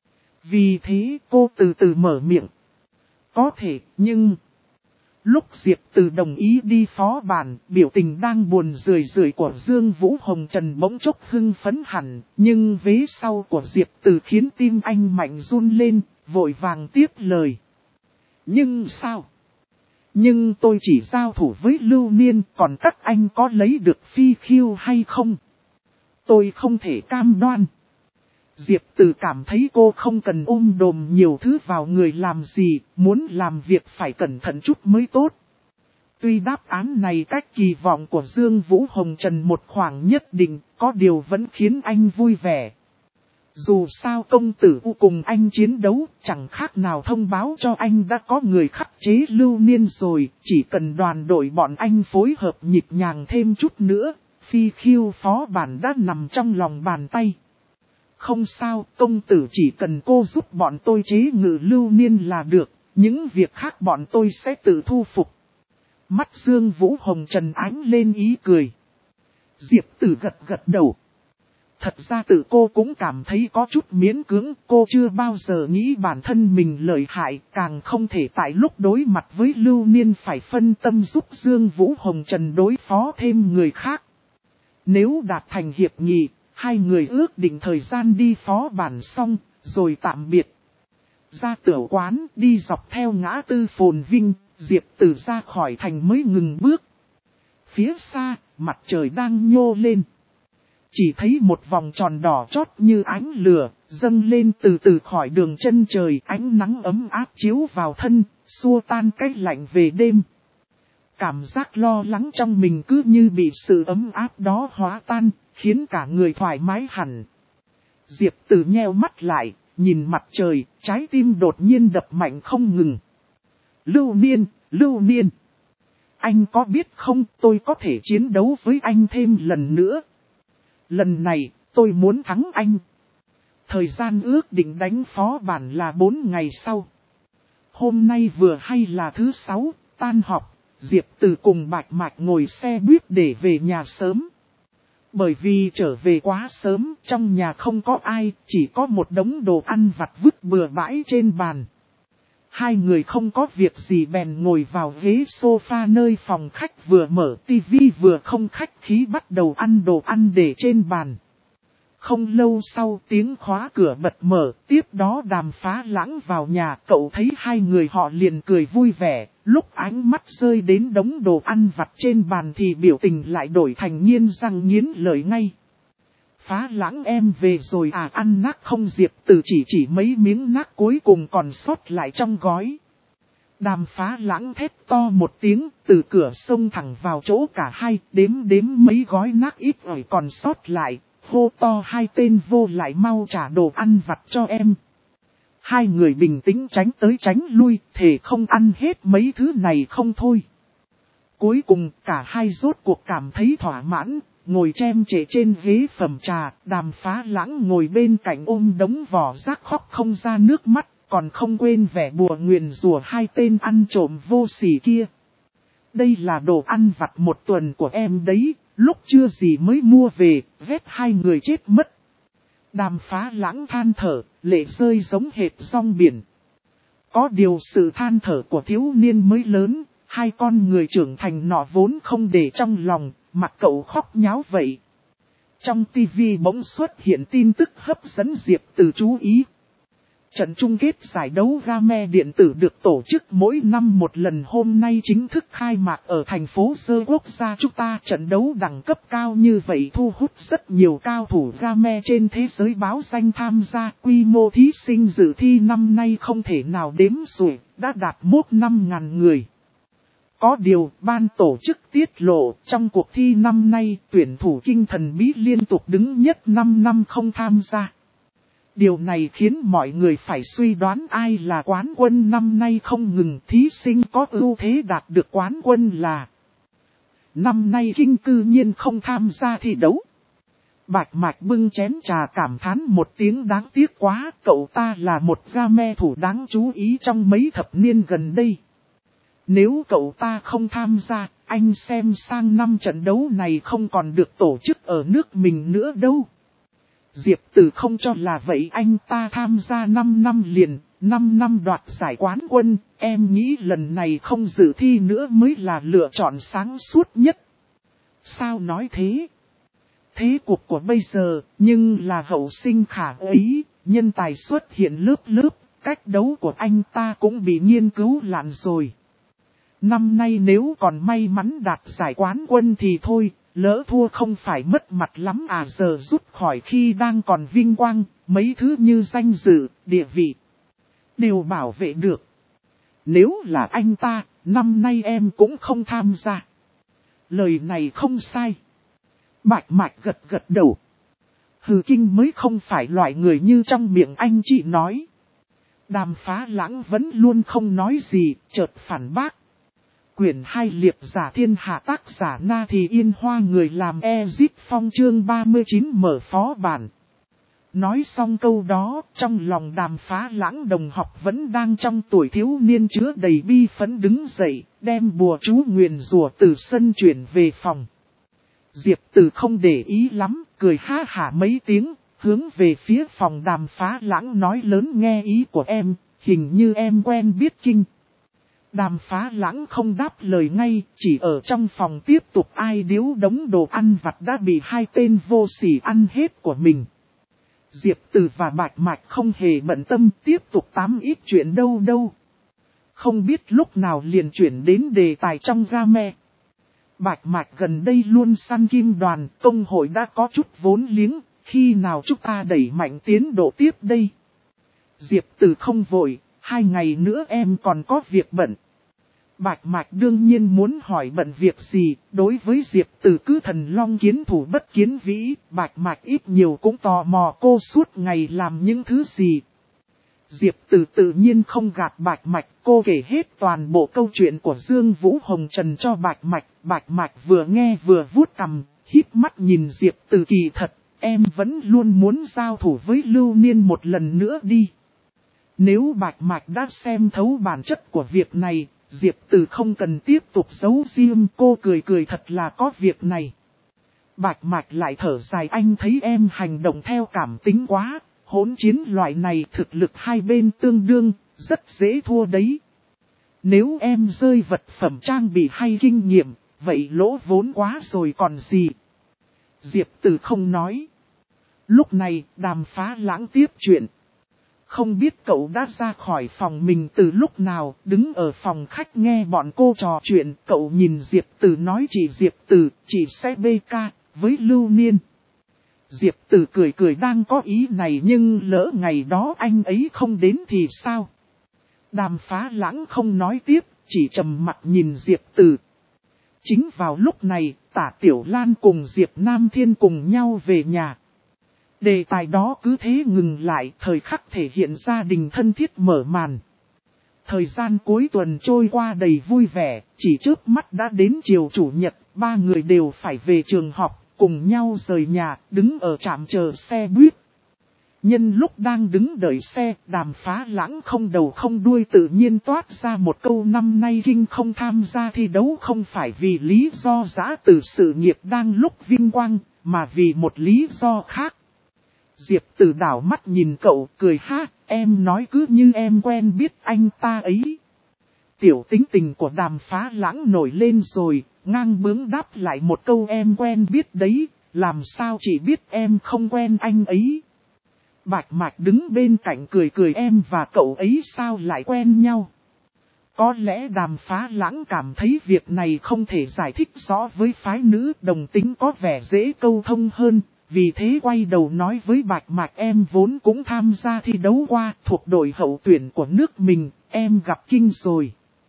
Vì thế cô từ từ mở miệng. Có thể, nhưng... Lúc Diệp Từ đồng ý đi phó bản, biểu tình đang buồn rười của Dương Vũ Hồng Trần bỗng chốc hưng phấn hẳn, nhưng vế sau của Diệp Từ khiến tim anh mạnh run lên, vội vàng tiếp lời. Nhưng sao? Nhưng tôi chỉ giao thủ với Lưu Niên, còn các anh có lấy được phi khiêu hay không? Tôi không thể cam đoan. Diệp Từ cảm thấy cô không cần ôm đồm nhiều thứ vào người làm gì, muốn làm việc phải cẩn thận chút mới tốt. Tuy đáp án này cách kỳ vọng của Dương Vũ Hồng Trần một khoảng nhất định, có điều vẫn khiến anh vui vẻ. Dù sao công tử U cùng anh chiến đấu, chẳng khác nào thông báo cho anh đã có người khắc chế Lưu Niên rồi, chỉ cần đoàn đội bọn anh phối hợp nhịp nhàng thêm chút nữa, phi khiêu phó bản đã nằm trong lòng bàn tay. Không sao, công tử chỉ cần cô giúp bọn tôi chế ngự Lưu Niên là được, những việc khác bọn tôi sẽ tự thu phục. Mắt Dương Vũ Hồng Trần ánh lên ý cười. Diệp Từ gật đầu. Thật ra tự cô cũng cảm thấy có chút miễn cưỡng, cô chưa bao giờ nghĩ bản thân mình lợi hại, càng không thể tại lúc đối mặt với Lưu Niên phải phân tâm giúp Dương Vũ Hồng Trần đối phó thêm người khác. Nếu đạt thành hiệp nghị, hai người ước định thời gian đi phó bản xong, rồi tạm biệt. Ra tiểu quán, đi dọc theo ngã tư Phồn Vinh, Diệp Tử ra khỏi thành mới ngừng bước. Phía xa, mặt trời đang nhô lên. Chỉ thấy một vòng tròn đỏ chót như ánh lửa, dâng lên từ từ khỏi đường chân trời, ánh nắng ấm áp chiếu vào thân, xua tan cái lạnh về đêm. Cảm giác lo lắng trong mình cứ như bị sự ấm áp đó hóa tan, khiến cả người thoải mái hẳn. Diệp Tử nheo mắt lại, nhìn mặt trời, trái tim đột nhiên đập mạnh không ngừng. Lưu Niên, anh có biết không, tôi có thể chiến đấu với anh thêm lần nữa. Lần này, tôi muốn thắng anh. Thời gian ước định đánh phó bản là 4 ngày sau. Hôm nay vừa hay là thứ 6, tan học, Diệp Tử cùng Bạch Mạch ngồi xe buýt để về nhà sớm. Bởi vì trở về quá sớm, trong nhà không có ai, chỉ có một đống đồ ăn vặt vứt bừa bãi trên bàn. Hai người không có việc gì bèn ngồi vào ghế sofa nơi phòng khách, vừa mở tivi vừa không khách khí bắt đầu ăn đồ ăn để trên bàn. Không lâu sau tiếng khóa cửa bật mở, tiếp đó Đàm Phá Lãng vào nhà, cậu thấy hai người họ liền cười vui vẻ, lúc ánh mắt rơi đến đống đồ ăn vặt trên bàn thì biểu tình lại đổi thành nghiến răng nghiến lợi ngay. Phá Lãng em về rồi à, ăn nát không? Diệp Tử chỉ mấy miếng nát cuối cùng còn sót lại trong gói. Đàm Phá Lãng thét to một tiếng, từ cửa xông thẳng vào chỗ cả hai, đếm mấy gói nát ít ỏi còn sót lại, hô to hai tên vô lại mau trả đồ ăn vặt cho em. Hai người bình tĩnh tránh tới tránh lui, thề không ăn hết mấy thứ này không thôi. Cuối cùng cả hai rốt cuộc cảm thấy thỏa mãn, ngồi chem chệ trên ghế phẩm trà, Đàm Phá Lãng ngồi bên cạnh ôm đống vỏ rác khóc không ra nước mắt, còn không quên vẻ bùa nguyền rủa hai tên ăn trộm vô sỉ kia. Đây là đồ ăn vặt một tuần của em đấy, lúc chưa gì mới mua về, ghét hai người chết mất. Đàm Phá Lãng than thở, lệ rơi giống hệt sóng biển. Có điều sự than thở của thiếu niên mới lớn, hai con người trưởng thành nọ vốn không để trong lòng, mặc cậu khóc nháo vậy. Trong tivi bỗng xuất hiện tin tức hấp dẫn Diệp Tử chú ý. Trận chung kết giải đấu game điện tử được tổ chức mỗi năm một lần hôm nay chính thức khai mạc ở thành phố Sơ Quốc gia chúng ta. Trận đấu đẳng cấp cao như vậy thu hút rất nhiều cao thủ game trên thế giới báo danh tham gia. Quy mô thí sinh dự thi năm nay không thể nào đếm xuể, đã đạt mốc 5.000 người. Có điều, ban tổ chức tiết lộ, trong cuộc thi năm nay, tuyển thủ kinh thần bí liên tục đứng nhất 5 năm không tham gia. Điều này khiến mọi người phải suy đoán ai là quán quân năm nay không ngừng. Thí sinh có ưu thế đạt được quán quân là năm nay Kinh cư nhiên không tham gia thi đấu. Bạch Mạch bưng chén trà cảm thán một tiếng, đáng tiếc quá, cậu ta là một game thủ đáng chú ý trong mấy thập niên gần đây. Nếu cậu ta không tham gia, anh xem sang năm trận đấu này không còn được tổ chức ở nước mình nữa đâu. Diệp Tử không cho là vậy, anh ta tham gia 5 năm liền, 5 năm đoạt giải quán quân, em nghĩ lần này không dự thi nữa mới là lựa chọn sáng suốt nhất. Sao nói thế? Thế cuộc của bây giờ, nhưng là hậu sinh khả ấy, nhân tài xuất hiện lớp lớp, cách đấu của anh ta cũng bị nghiên cứu lạn rồi. Năm nay nếu còn may mắn đạt giải quán quân thì thôi, lỡ thua không phải mất mặt lắm à, giờ rút khỏi khi đang còn vinh quang, mấy thứ như danh dự, địa vị, đều bảo vệ được. Nếu là anh ta, năm nay em cũng không tham gia. Lời này không sai. Bạch Mạch gật đầu. Hừ, Kinh mới không phải loại người như trong miệng anh chị nói. Đàm Phá Lãng vẫn luôn không nói gì, chợt phản bác. Quyển 2 Liệp giả thiên hạ, tác giả Na Thì Yên Hoa, người làm Ezit Phong, chương 39 mở phó bản. Nói xong câu đó, trong lòng Đàm Phá Lãng đồng học vẫn đang trong tuổi thiếu niên chứa đầy bi phấn đứng dậy, đem bùa chú nguyền rủa từ sân chuyển về phòng. Diệp Từ không để ý lắm, cười ha hả mấy tiếng, hướng về phía phòng Đàm Phá Lãng nói lớn nghe ý của em, hình như em quen biết Kinh. Đàm Phá Lãng không đáp lời ngay, chỉ ở trong phòng tiếp tục ai điếu đống đồ ăn vặt đã bị hai tên vô sỉ ăn hết của mình. Diệp Từ và Bạch Mạch không hề bận tâm tiếp tục tám ít chuyện đâu đâu. Không biết lúc nào liền chuyển đến đề tài trong game. Bạch Mạch gần đây luôn săn kim đoàn, công hội đã có chút vốn liếng, khi nào chúng ta đẩy mạnh tiến độ tiếp đây? Diệp Từ không vội, 2 ngày nữa em còn có việc bận. Bạch Mạch đương nhiên muốn hỏi bận việc gì, đối với Diệp Từ cứ thần long kiến thủ bất kiến vĩ, Bạch Mạch ít nhiều cũng tò mò cô suốt ngày làm những thứ gì. Diệp Từ tự nhiên không gạt Bạch Mạch, cô kể hết toàn bộ câu chuyện của Dương Vũ Hồng Trần cho Bạch Mạch vừa nghe vừa vuốt cằm, híp mắt nhìn Diệp Từ kỳ thật, em vẫn luôn muốn giao thủ với Lưu Niên một lần nữa đi. Nếu Bạch Mạch đã xem thấu bản chất của việc này, Diệp Từ không cần tiếp tục giấu riêng, cô cười cười thật là có việc này. Bạch Mạch lại thở dài anh thấy em hành động theo cảm tính quá, hỗn chiến loại này thực lực hai bên tương đương, rất dễ thua đấy. Nếu em rơi vật phẩm trang bị hay kinh nghiệm, vậy lỗ vốn quá rồi còn gì. Diệp Từ không nói. Lúc này Đàm Phá Lãng tiếp chuyện. Không biết cậu đã ra khỏi phòng mình từ lúc nào, đứng ở phòng khách nghe bọn cô trò chuyện, cậu nhìn Diệp Từ nói chỉ Diệp Từ, chỉ sẽ BK, với Lưu Niên. Diệp Từ cười cười đang có ý này nhưng lỡ ngày đó anh ấy không đến thì sao? Đàm Phá Lãng không nói tiếp, chỉ trầm mặt nhìn Diệp Từ. Chính vào lúc này, Tả Tiểu Lan cùng Diệp Nam Thiên cùng nhau về nhà. Đề tài đó cứ thế ngừng lại, thời khắc thể hiện gia đình thân thiết mở màn. Thời gian cuối tuần trôi qua đầy vui vẻ, chỉ trước mắt đã đến chiều chủ nhật, 3 người đều phải về trường học, cùng nhau rời nhà, đứng ở trạm chờ xe buýt. Nhân lúc đang đứng đợi xe, Đàm Phá Lãng không đầu không đuôi tự nhiên toát ra một câu năm nay Kinh không tham gia thi đấu không phải vì lý do giã từ sự nghiệp đang lúc vinh quang, mà vì một lý do khác. Diệp Từ đảo mắt nhìn cậu cười ha, em nói cứ như em quen biết anh ta ấy. Tiểu tính tình của Đàm Phá Lãng nổi lên rồi, ngang bướng đáp lại một câu em quen biết đấy, làm sao chỉ biết em không quen anh ấy. Bạch Mạch đứng bên cạnh cười cười em và cậu ấy sao lại quen nhau. Có lẽ Đàm Phá Lãng cảm thấy việc này không thể giải thích rõ với phái nữ đồng tính có vẻ dễ câu thông hơn. Vì thế quay đầu nói với Bạch Mạch em vốn cũng tham gia thi đấu qua thuộc đội hậu tuyển của nước mình, em gặp Kinh rồi.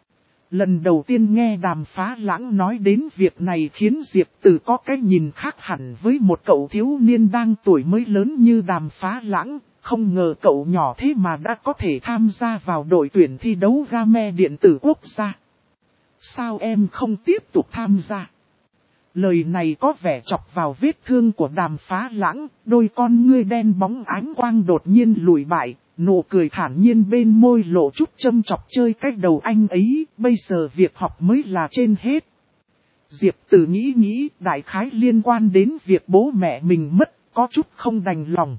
Lần đầu tiên nghe Đàm Phá Lãng nói đến việc này khiến Diệp Từ có cái nhìn khác hẳn với một cậu thiếu niên đang tuổi mới lớn như Đàm Phá Lãng, không ngờ cậu nhỏ thế mà đã có thể tham gia vào đội tuyển thi đấu game điện tử quốc gia. Sao em không tiếp tục tham gia? Lời này có vẻ chọc vào vết thương của Đàm Phá Lãng, đôi con ngươi đen bóng ánh quang đột nhiên lùi bại, nụ cười thản nhiên bên môi lộ chút châm chọc chơi cách đầu anh ấy, bây giờ việc học mới là trên hết. Diệp Từ nghĩ đại khái liên quan đến việc bố mẹ mình mất, có chút không đành lòng.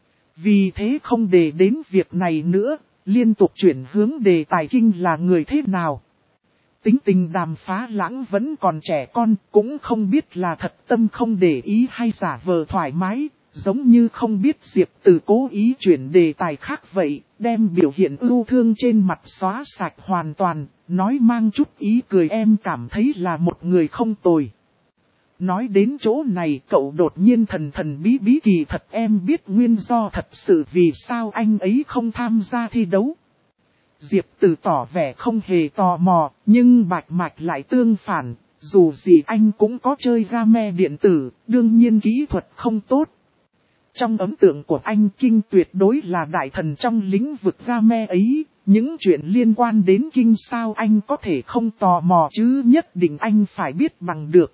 Vì thế không để đến việc này nữa, liên tục chuyển hướng đề tài Kinh là người thế nào. Tính tình Đàm Phá Lãng vẫn còn trẻ con, cũng không biết là thật tâm không để ý hay giả vờ thoải mái, giống như không biết Diệp Từ cố ý chuyển đề tài khác vậy, đem biểu hiện ưu thương trên mặt xóa sạch hoàn toàn, nói mang chút ý cười em cảm thấy là một người không tồi. Nói đến chỗ này cậu đột nhiên thần bí kỳ thật em biết nguyên do thật sự vì sao anh ấy không tham gia thi đấu. Diệp Từ tỏ vẻ không hề tò mò, nhưng Bạch Mạch lại tương phản, dù gì anh cũng có chơi game điện tử, đương nhiên kỹ thuật không tốt. Trong ấn tượng của anh Kinh tuyệt đối là đại thần trong lĩnh vực game ấy, những chuyện liên quan đến Kinh sao anh có thể không tò mò chứ nhất định anh phải biết bằng được.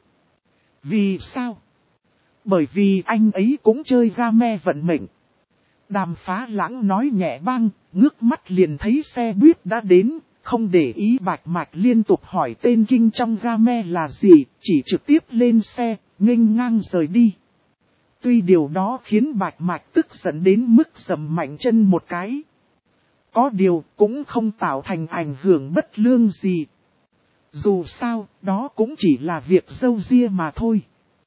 Vì sao? Bởi vì anh ấy cũng chơi game vận mệnh. Đàm Phá Lãng nói nhẹ băng, ngước mắt liền thấy xe buýt đã đến, không để ý Bạch Mạch liên tục hỏi tên Kinh trong game là gì, chỉ trực tiếp lên xe, nghênh ngang rời đi. Tuy điều đó khiến Bạch Mạch tức giận đến mức giẫm mạnh chân một cái. Có điều cũng không tạo thành ảnh hưởng bất lương gì. Dù sao, đó cũng chỉ là việc râu ria mà thôi.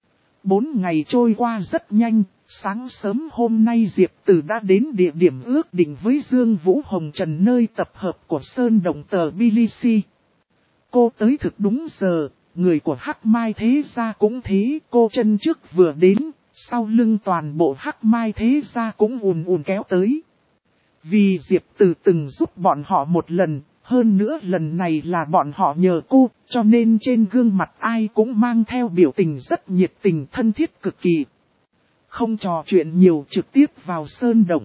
4 ngày trôi qua rất nhanh, sáng sớm hôm nay Diệp Từ đã đến địa điểm ước định với Dương Vũ Hồng Trần nơi tập hợp của Sơn Động Tờ Tbilisi. Cô tới thực đúng giờ, người của Hắc Mai Thế Gia cũng thế, cô chân trước vừa đến, sau lưng toàn bộ Hắc Mai Thế Gia cũng ùn ùn kéo tới. Vì Diệp Từ từng giúp bọn họ một lần, hơn nữa lần này là bọn họ nhờ cô, cho nên trên gương mặt ai cũng mang theo biểu tình rất nhiệt tình thân thiết cực kỳ. Không trò chuyện nhiều, trực tiếp vào Sơn Động.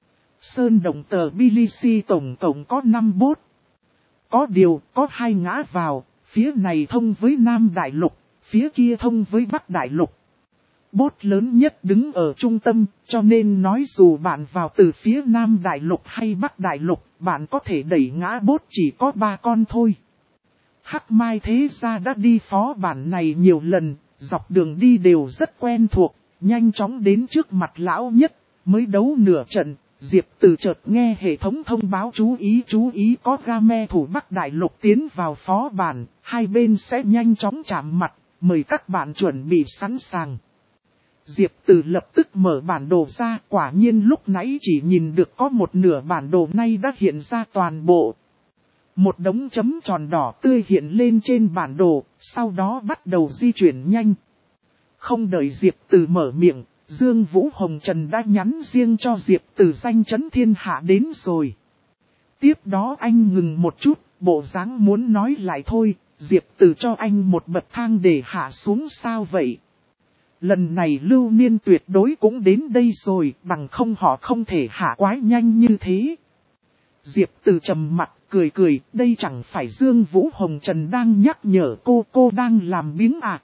Sơn Động Tờ Tbilisi tổng cộng có 5 bốt. Có điều, có 2 ngã vào, phía này thông với Nam Đại Lục, phía kia thông với Bắc Đại Lục. Bốt lớn nhất đứng ở trung tâm, cho nên nói dù bạn vào từ phía Nam Đại Lục hay Bắc Đại Lục, bạn có thể đẩy ngã bốt chỉ có 3 con thôi. Hắc Mai Thế Gia đã đi phó bản này nhiều lần, dọc đường đi đều rất quen thuộc, nhanh chóng đến trước mặt lão nhất, mới đấu nửa trận. Diệp Từ chợt nghe hệ thống thông báo chú ý có game thủ Bắc Đại Lục tiến vào phó bản, hai bên sẽ nhanh chóng chạm mặt, mời các bạn chuẩn bị sẵn sàng. Diệp Từ lập tức mở bản đồ ra, quả nhiên lúc nãy chỉ nhìn được có một nửa bản đồ nay đã hiện ra toàn bộ. Một đống chấm tròn đỏ tươi hiện lên trên bản đồ, sau đó bắt đầu di chuyển nhanh. Không đợi Diệp Từ mở miệng, Dương Vũ Hồng Trần đã nhắn riêng cho Diệp Từ danh chấn thiên hạ đến rồi. Tiếp đó anh ngừng một chút, bộ dáng muốn nói lại thôi, Diệp Từ cho anh một bậc thang để hạ xuống sao vậy? Lần này Lưu Niên tuyệt đối cũng đến đây rồi, bằng không họ không thể hạ quái nhanh như thế. Diệp Từ trầm mặt, cười, đây chẳng phải Dương Vũ Hồng Trần đang nhắc nhở cô đang làm biếng à.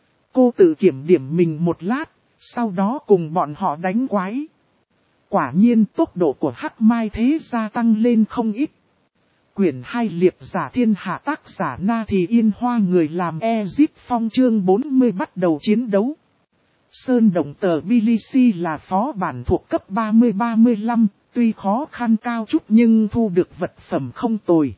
Cô tự kiểm điểm mình một lát, sau đó cùng bọn họ đánh quái. Quả nhiên tốc độ của Hắc Mai Thế Gia tăng lên không ít. Quyển 2 Liệp Giả Thiên Hạ tác giả Na Thì Yên Hoa người làm Ezip Phong chương 40 bắt đầu chiến đấu. Sơn Động Tờ Tbilisi là phó bản thuộc cấp 30-35, tuy khó khăn cao chút nhưng thu được vật phẩm không tồi.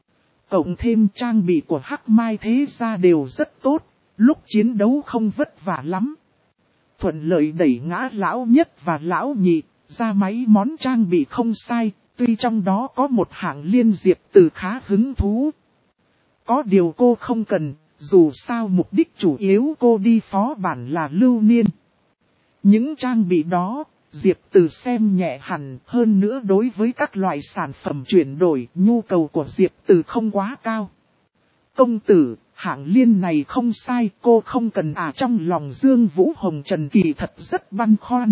Cộng thêm trang bị của Hắc Mai Thế Gia đều rất tốt, lúc chiến đấu không vất vả lắm. Thuận lợi đẩy ngã lão nhất và lão nhị, ra máy món trang bị không sai, tuy trong đó có một hạng liên Diệp Từ khá hứng thú. Có điều cô không cần, dù sao mục đích chủ yếu cô đi phó bản là Lưu Niên. Những trang bị đó, Diệp Từ xem nhẹ hẳn, hơn nữa đối với các loại sản phẩm chuyển đổi, nhu cầu của Diệp Từ không quá cao. Công tử, hạng liên này không sai, cô không cần à. Trong lòng Dương Vũ Hồng Trần kỳ thật rất băn khoăn.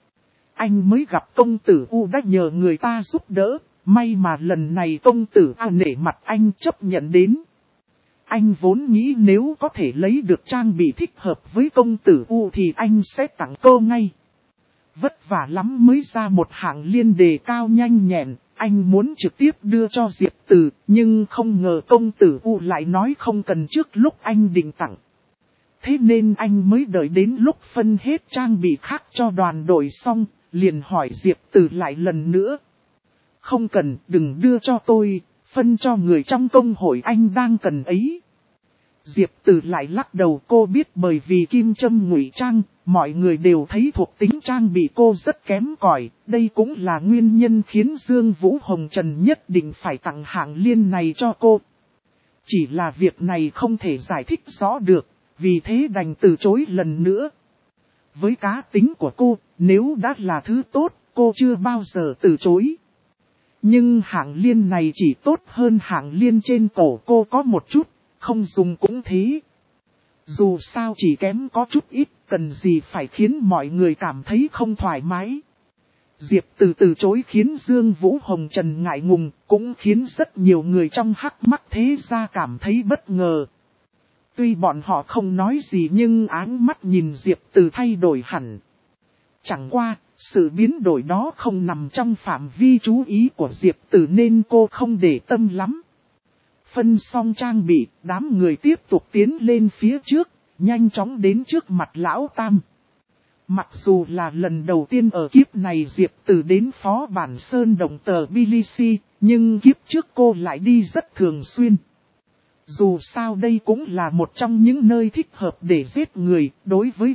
Anh mới gặp công tử U đã nhờ người ta giúp đỡ, may mà lần này công tử A nể mặt anh chấp nhận đến. Anh vốn nghĩ nếu có thể lấy được trang bị thích hợp với công tử U thì anh sẽ tặng cô ngay. Vất vả lắm mới ra một hạng liên đề cao nhanh nhẹn, anh muốn trực tiếp đưa cho Diệp Từ, nhưng không ngờ công tử U lại nói không cần trước lúc anh định tặng. Thế nên anh mới đợi đến lúc phân hết trang bị khác cho đoàn đội xong, liền hỏi Diệp Từ lại lần nữa. Không cần, đừng đưa cho tôi, phân cho người trong công hội anh đang cần ấy. Diệp Từ lại lắc đầu, cô biết bởi vì kim châm ngụy trang, mọi người đều thấy thuộc tính trang bị cô rất kém cỏi, đây cũng là nguyên nhân khiến Dương Vũ Hồng Trần nhất định phải tặng hạng liên này cho cô. Chỉ là việc này không thể giải thích rõ được, vì thế đành từ chối lần nữa. Với cá tính của cô, nếu đã là thứ tốt, cô chưa bao giờ từ chối. Nhưng hạng liên này chỉ tốt hơn hạng liên trên cổ cô có một chút, không dùng cũng thế. Dù sao chỉ kém có chút ít, cần gì phải khiến mọi người cảm thấy không thoải mái. Diệp từ chối khiến Dương Vũ Hồng Trần ngại ngùng, cũng khiến rất nhiều người trong Hắc Mắc Thế Gia cảm thấy bất ngờ. Tuy bọn họ không nói gì nhưng áng mắt nhìn Diệp Từ thay đổi hẳn. Chẳng qua, sự biến đổi đó không nằm trong phạm vi chú ý của Diệp Từ nên cô không để tâm lắm. Phân xong trang bị, đám người tiếp tục tiến lên phía trước, nhanh chóng đến trước mặt Lão Tam. Mặc dù là lần đầu tiên ở kiếp này Diệp Tử đến phó bản Sơn Động Tbilisi, nhưng kiếp trước cô lại đi rất thường xuyên. Dù sao đây cũng là một trong những nơi thích hợp để giết người, đối với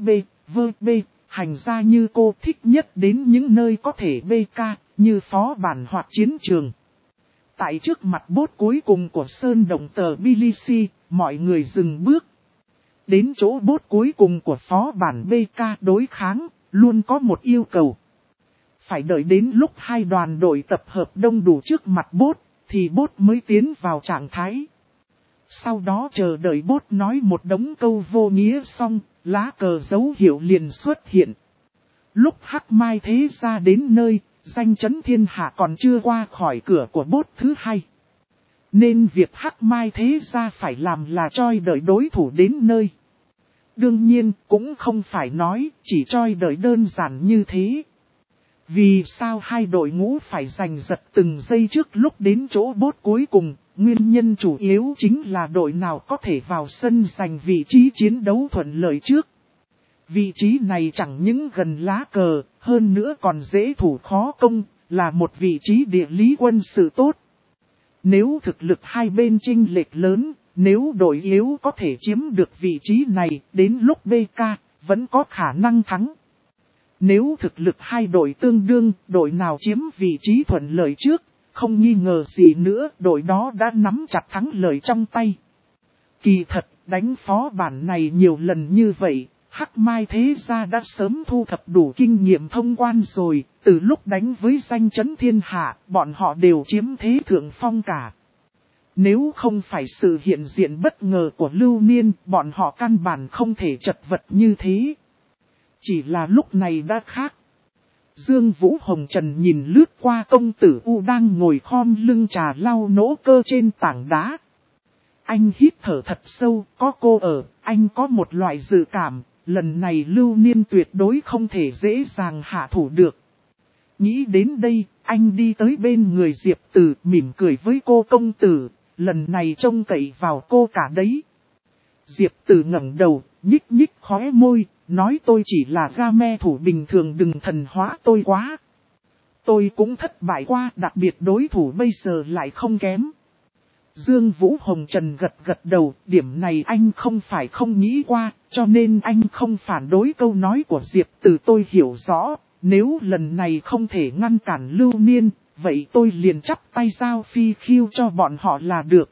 hành gia như cô thích nhất đến những nơi có thể BK, như phó bản hoặc chiến trường. Tại trước mặt boss cuối cùng của Sơn Động Tbilisi, mọi người dừng bước. Đến chỗ boss cuối cùng của phó bản BK đối kháng, luôn có một yêu cầu. Phải đợi đến lúc hai đoàn đội tập hợp đông đủ trước mặt boss, thì boss mới tiến vào trạng thái. Sau đó chờ đợi boss nói một đống câu vô nghĩa xong, lá cờ dấu hiệu liền xuất hiện. Lúc Hắc Mai Thế Gia đến nơi, danh chấn thiên hạ còn chưa qua khỏi cửa của boss thứ hai. Nên việc Hắc Mai Thế Gia phải làm là choi đợi đối thủ đến nơi. Đương nhiên cũng không phải nói chỉ choi đợi đơn giản như thế. Vì sao hai đội ngũ phải giành giật từng giây trước lúc đến chỗ boss cuối cùng, nguyên nhân chủ yếu chính là đội nào có thể vào sân giành vị trí chiến đấu thuận lợi trước. Vị trí này chẳng những gần lá cờ, hơn nữa còn dễ thủ khó công, là một vị trí địa lý quân sự tốt. Nếu thực lực hai bên chênh lệch lớn, nếu đội yếu có thể chiếm được vị trí này, đến lúc BK, vẫn có khả năng thắng. Nếu thực lực hai đội tương đương, đội nào chiếm vị trí thuận lợi trước, không nghi ngờ gì nữa, đội đó đã nắm chặt thắng lợi trong tay. Kỳ thật, đánh phó bản này nhiều lần như vậy, Hắc Mai Thế Gia đã sớm thu thập đủ kinh nghiệm thông quan rồi, từ lúc đánh với danh chấn thiên hạ, bọn họ đều chiếm thế thượng phong cả. Nếu không phải sự hiện diện bất ngờ của Lưu Niên, bọn họ căn bản không thể chật vật như thế. Chỉ là lúc này đã khác. Dương Vũ Hồng Trần nhìn lướt qua công tử U đang ngồi khom lưng trà lau nỗ cơ trên tảng đá. Anh hít thở thật sâu, có cô ở, anh có một loại dự cảm, lần này Lưu Niên tuyệt đối không thể dễ dàng hạ thủ được. Nghĩ đến đây, anh đi tới bên người Diệp Tử mỉm cười với cô công tử, lần này trông cậy vào cô cả đấy. Diệp Tử ngẩng đầu, nhích nhích khóe môi, nói tôi chỉ là game thủ bình thường đừng thần hóa tôi quá. Tôi cũng thất bại qua, đặc biệt đối thủ bây giờ lại không kém. Dương Vũ Hồng Trần gật gật đầu, điểm này anh không phải không nghĩ qua, cho nên anh không phản đối câu nói của Diệp Tử tôi hiểu rõ, nếu lần này không thể ngăn cản Lưu Niên, vậy tôi liền chắp tay giao phi khiêu cho bọn họ là được.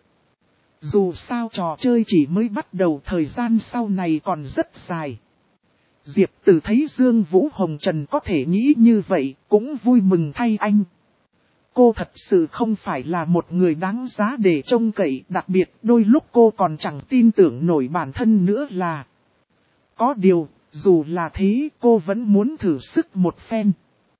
Dù sao trò chơi chỉ mới bắt đầu, thời gian sau này còn rất dài. Diệp Tử thấy Dương Vũ Hồng Trần có thể nghĩ như vậy, cũng vui mừng thay anh. Cô thật sự không phải là một người đáng giá để trông cậy, đặc biệt đôi lúc cô còn chẳng tin tưởng nổi bản thân nữa là. Có điều, dù là thế cô vẫn muốn thử sức một phen.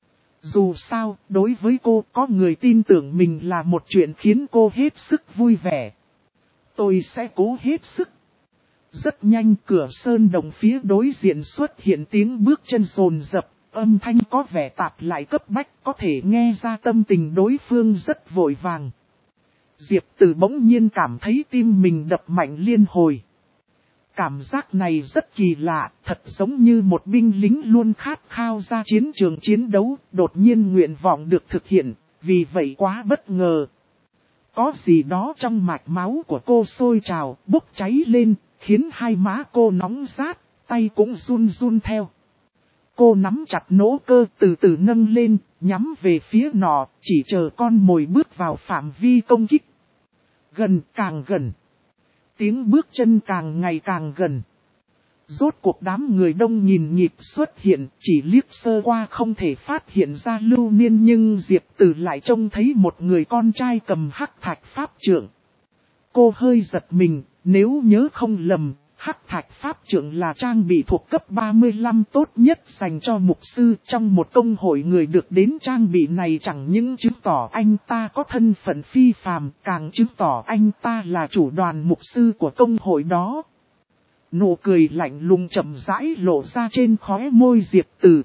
Dù sao, đối với cô có người tin tưởng mình là một chuyện khiến cô hết sức vui vẻ. Tôi sẽ cố hết sức. Rất nhanh cửa sơn động phía đối diện xuất hiện tiếng bước chân rồn rập, âm thanh có vẻ tạp lại cấp bách, có thể nghe ra tâm tình đối phương rất vội vàng. Diệp Tử bỗng nhiên cảm thấy tim mình đập mạnh liên hồi. Cảm giác này rất kỳ lạ, thật giống như một binh lính luôn khát khao ra chiến trường chiến đấu, đột nhiên nguyện vọng được thực hiện, vì vậy quá bất ngờ. Có gì đó trong mạch máu của cô sôi trào, bốc cháy lên, khiến hai má cô nóng rát, tay cũng run run theo. Cô nắm chặt nỗ cơ từ từ nâng lên, nhắm về phía nọ, chỉ chờ con mồi bước vào phạm vi công kích. Gần càng gần. Tiếng bước chân càng ngày càng gần. Rốt cuộc đám người đông nhìn nhịp xuất hiện, chỉ liếc sơ qua không thể phát hiện ra Lưu Niên, nhưng Diệp Tử lại trông thấy một người con trai cầm hắc thạch pháp trượng. Cô hơi giật mình, nếu nhớ không lầm, hắc thạch pháp trượng là trang bị thuộc cấp 35 tốt nhất dành cho mục sư. Trong một công hội người được đến trang bị này chẳng những chứng tỏ anh ta có thân phận phi phàm, càng chứng tỏ anh ta là chủ đoàn mục sư của công hội đó. Nụ cười lạnh lùng chậm rãi lộ ra trên khóe môi Diệp Tử.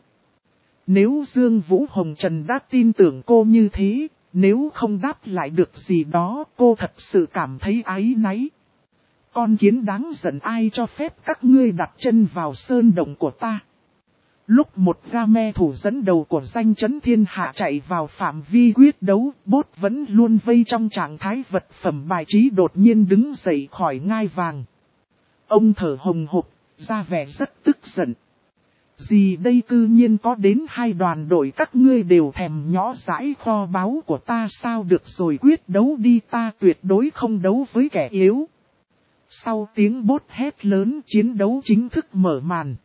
Nếu Dương Vũ Hồng Trần đã tin tưởng cô như thế, nếu không đáp lại được gì đó, cô thật sự cảm thấy áy náy. Con kiến đáng giận, ai cho phép các ngươi đặt chân vào sơn động của ta. Lúc một Game thủ dẫn đầu của danh chấn thiên hạ chạy vào phạm vi quyết đấu, Bốt vẫn luôn vây trong trạng thái vật phẩm bài trí đột nhiên đứng dậy khỏi ngai vàng. Ông thở hồng hộc, ra vẻ rất tức giận. Gì đây, cư nhiên có đến 2 đoàn đội các ngươi đều thèm nhõ dãi kho báu của ta sao? Được rồi, quyết đấu đi, ta tuyệt đối không đấu với kẻ yếu. Sau tiếng Bốt hét lớn, chiến đấu chính thức mở màn.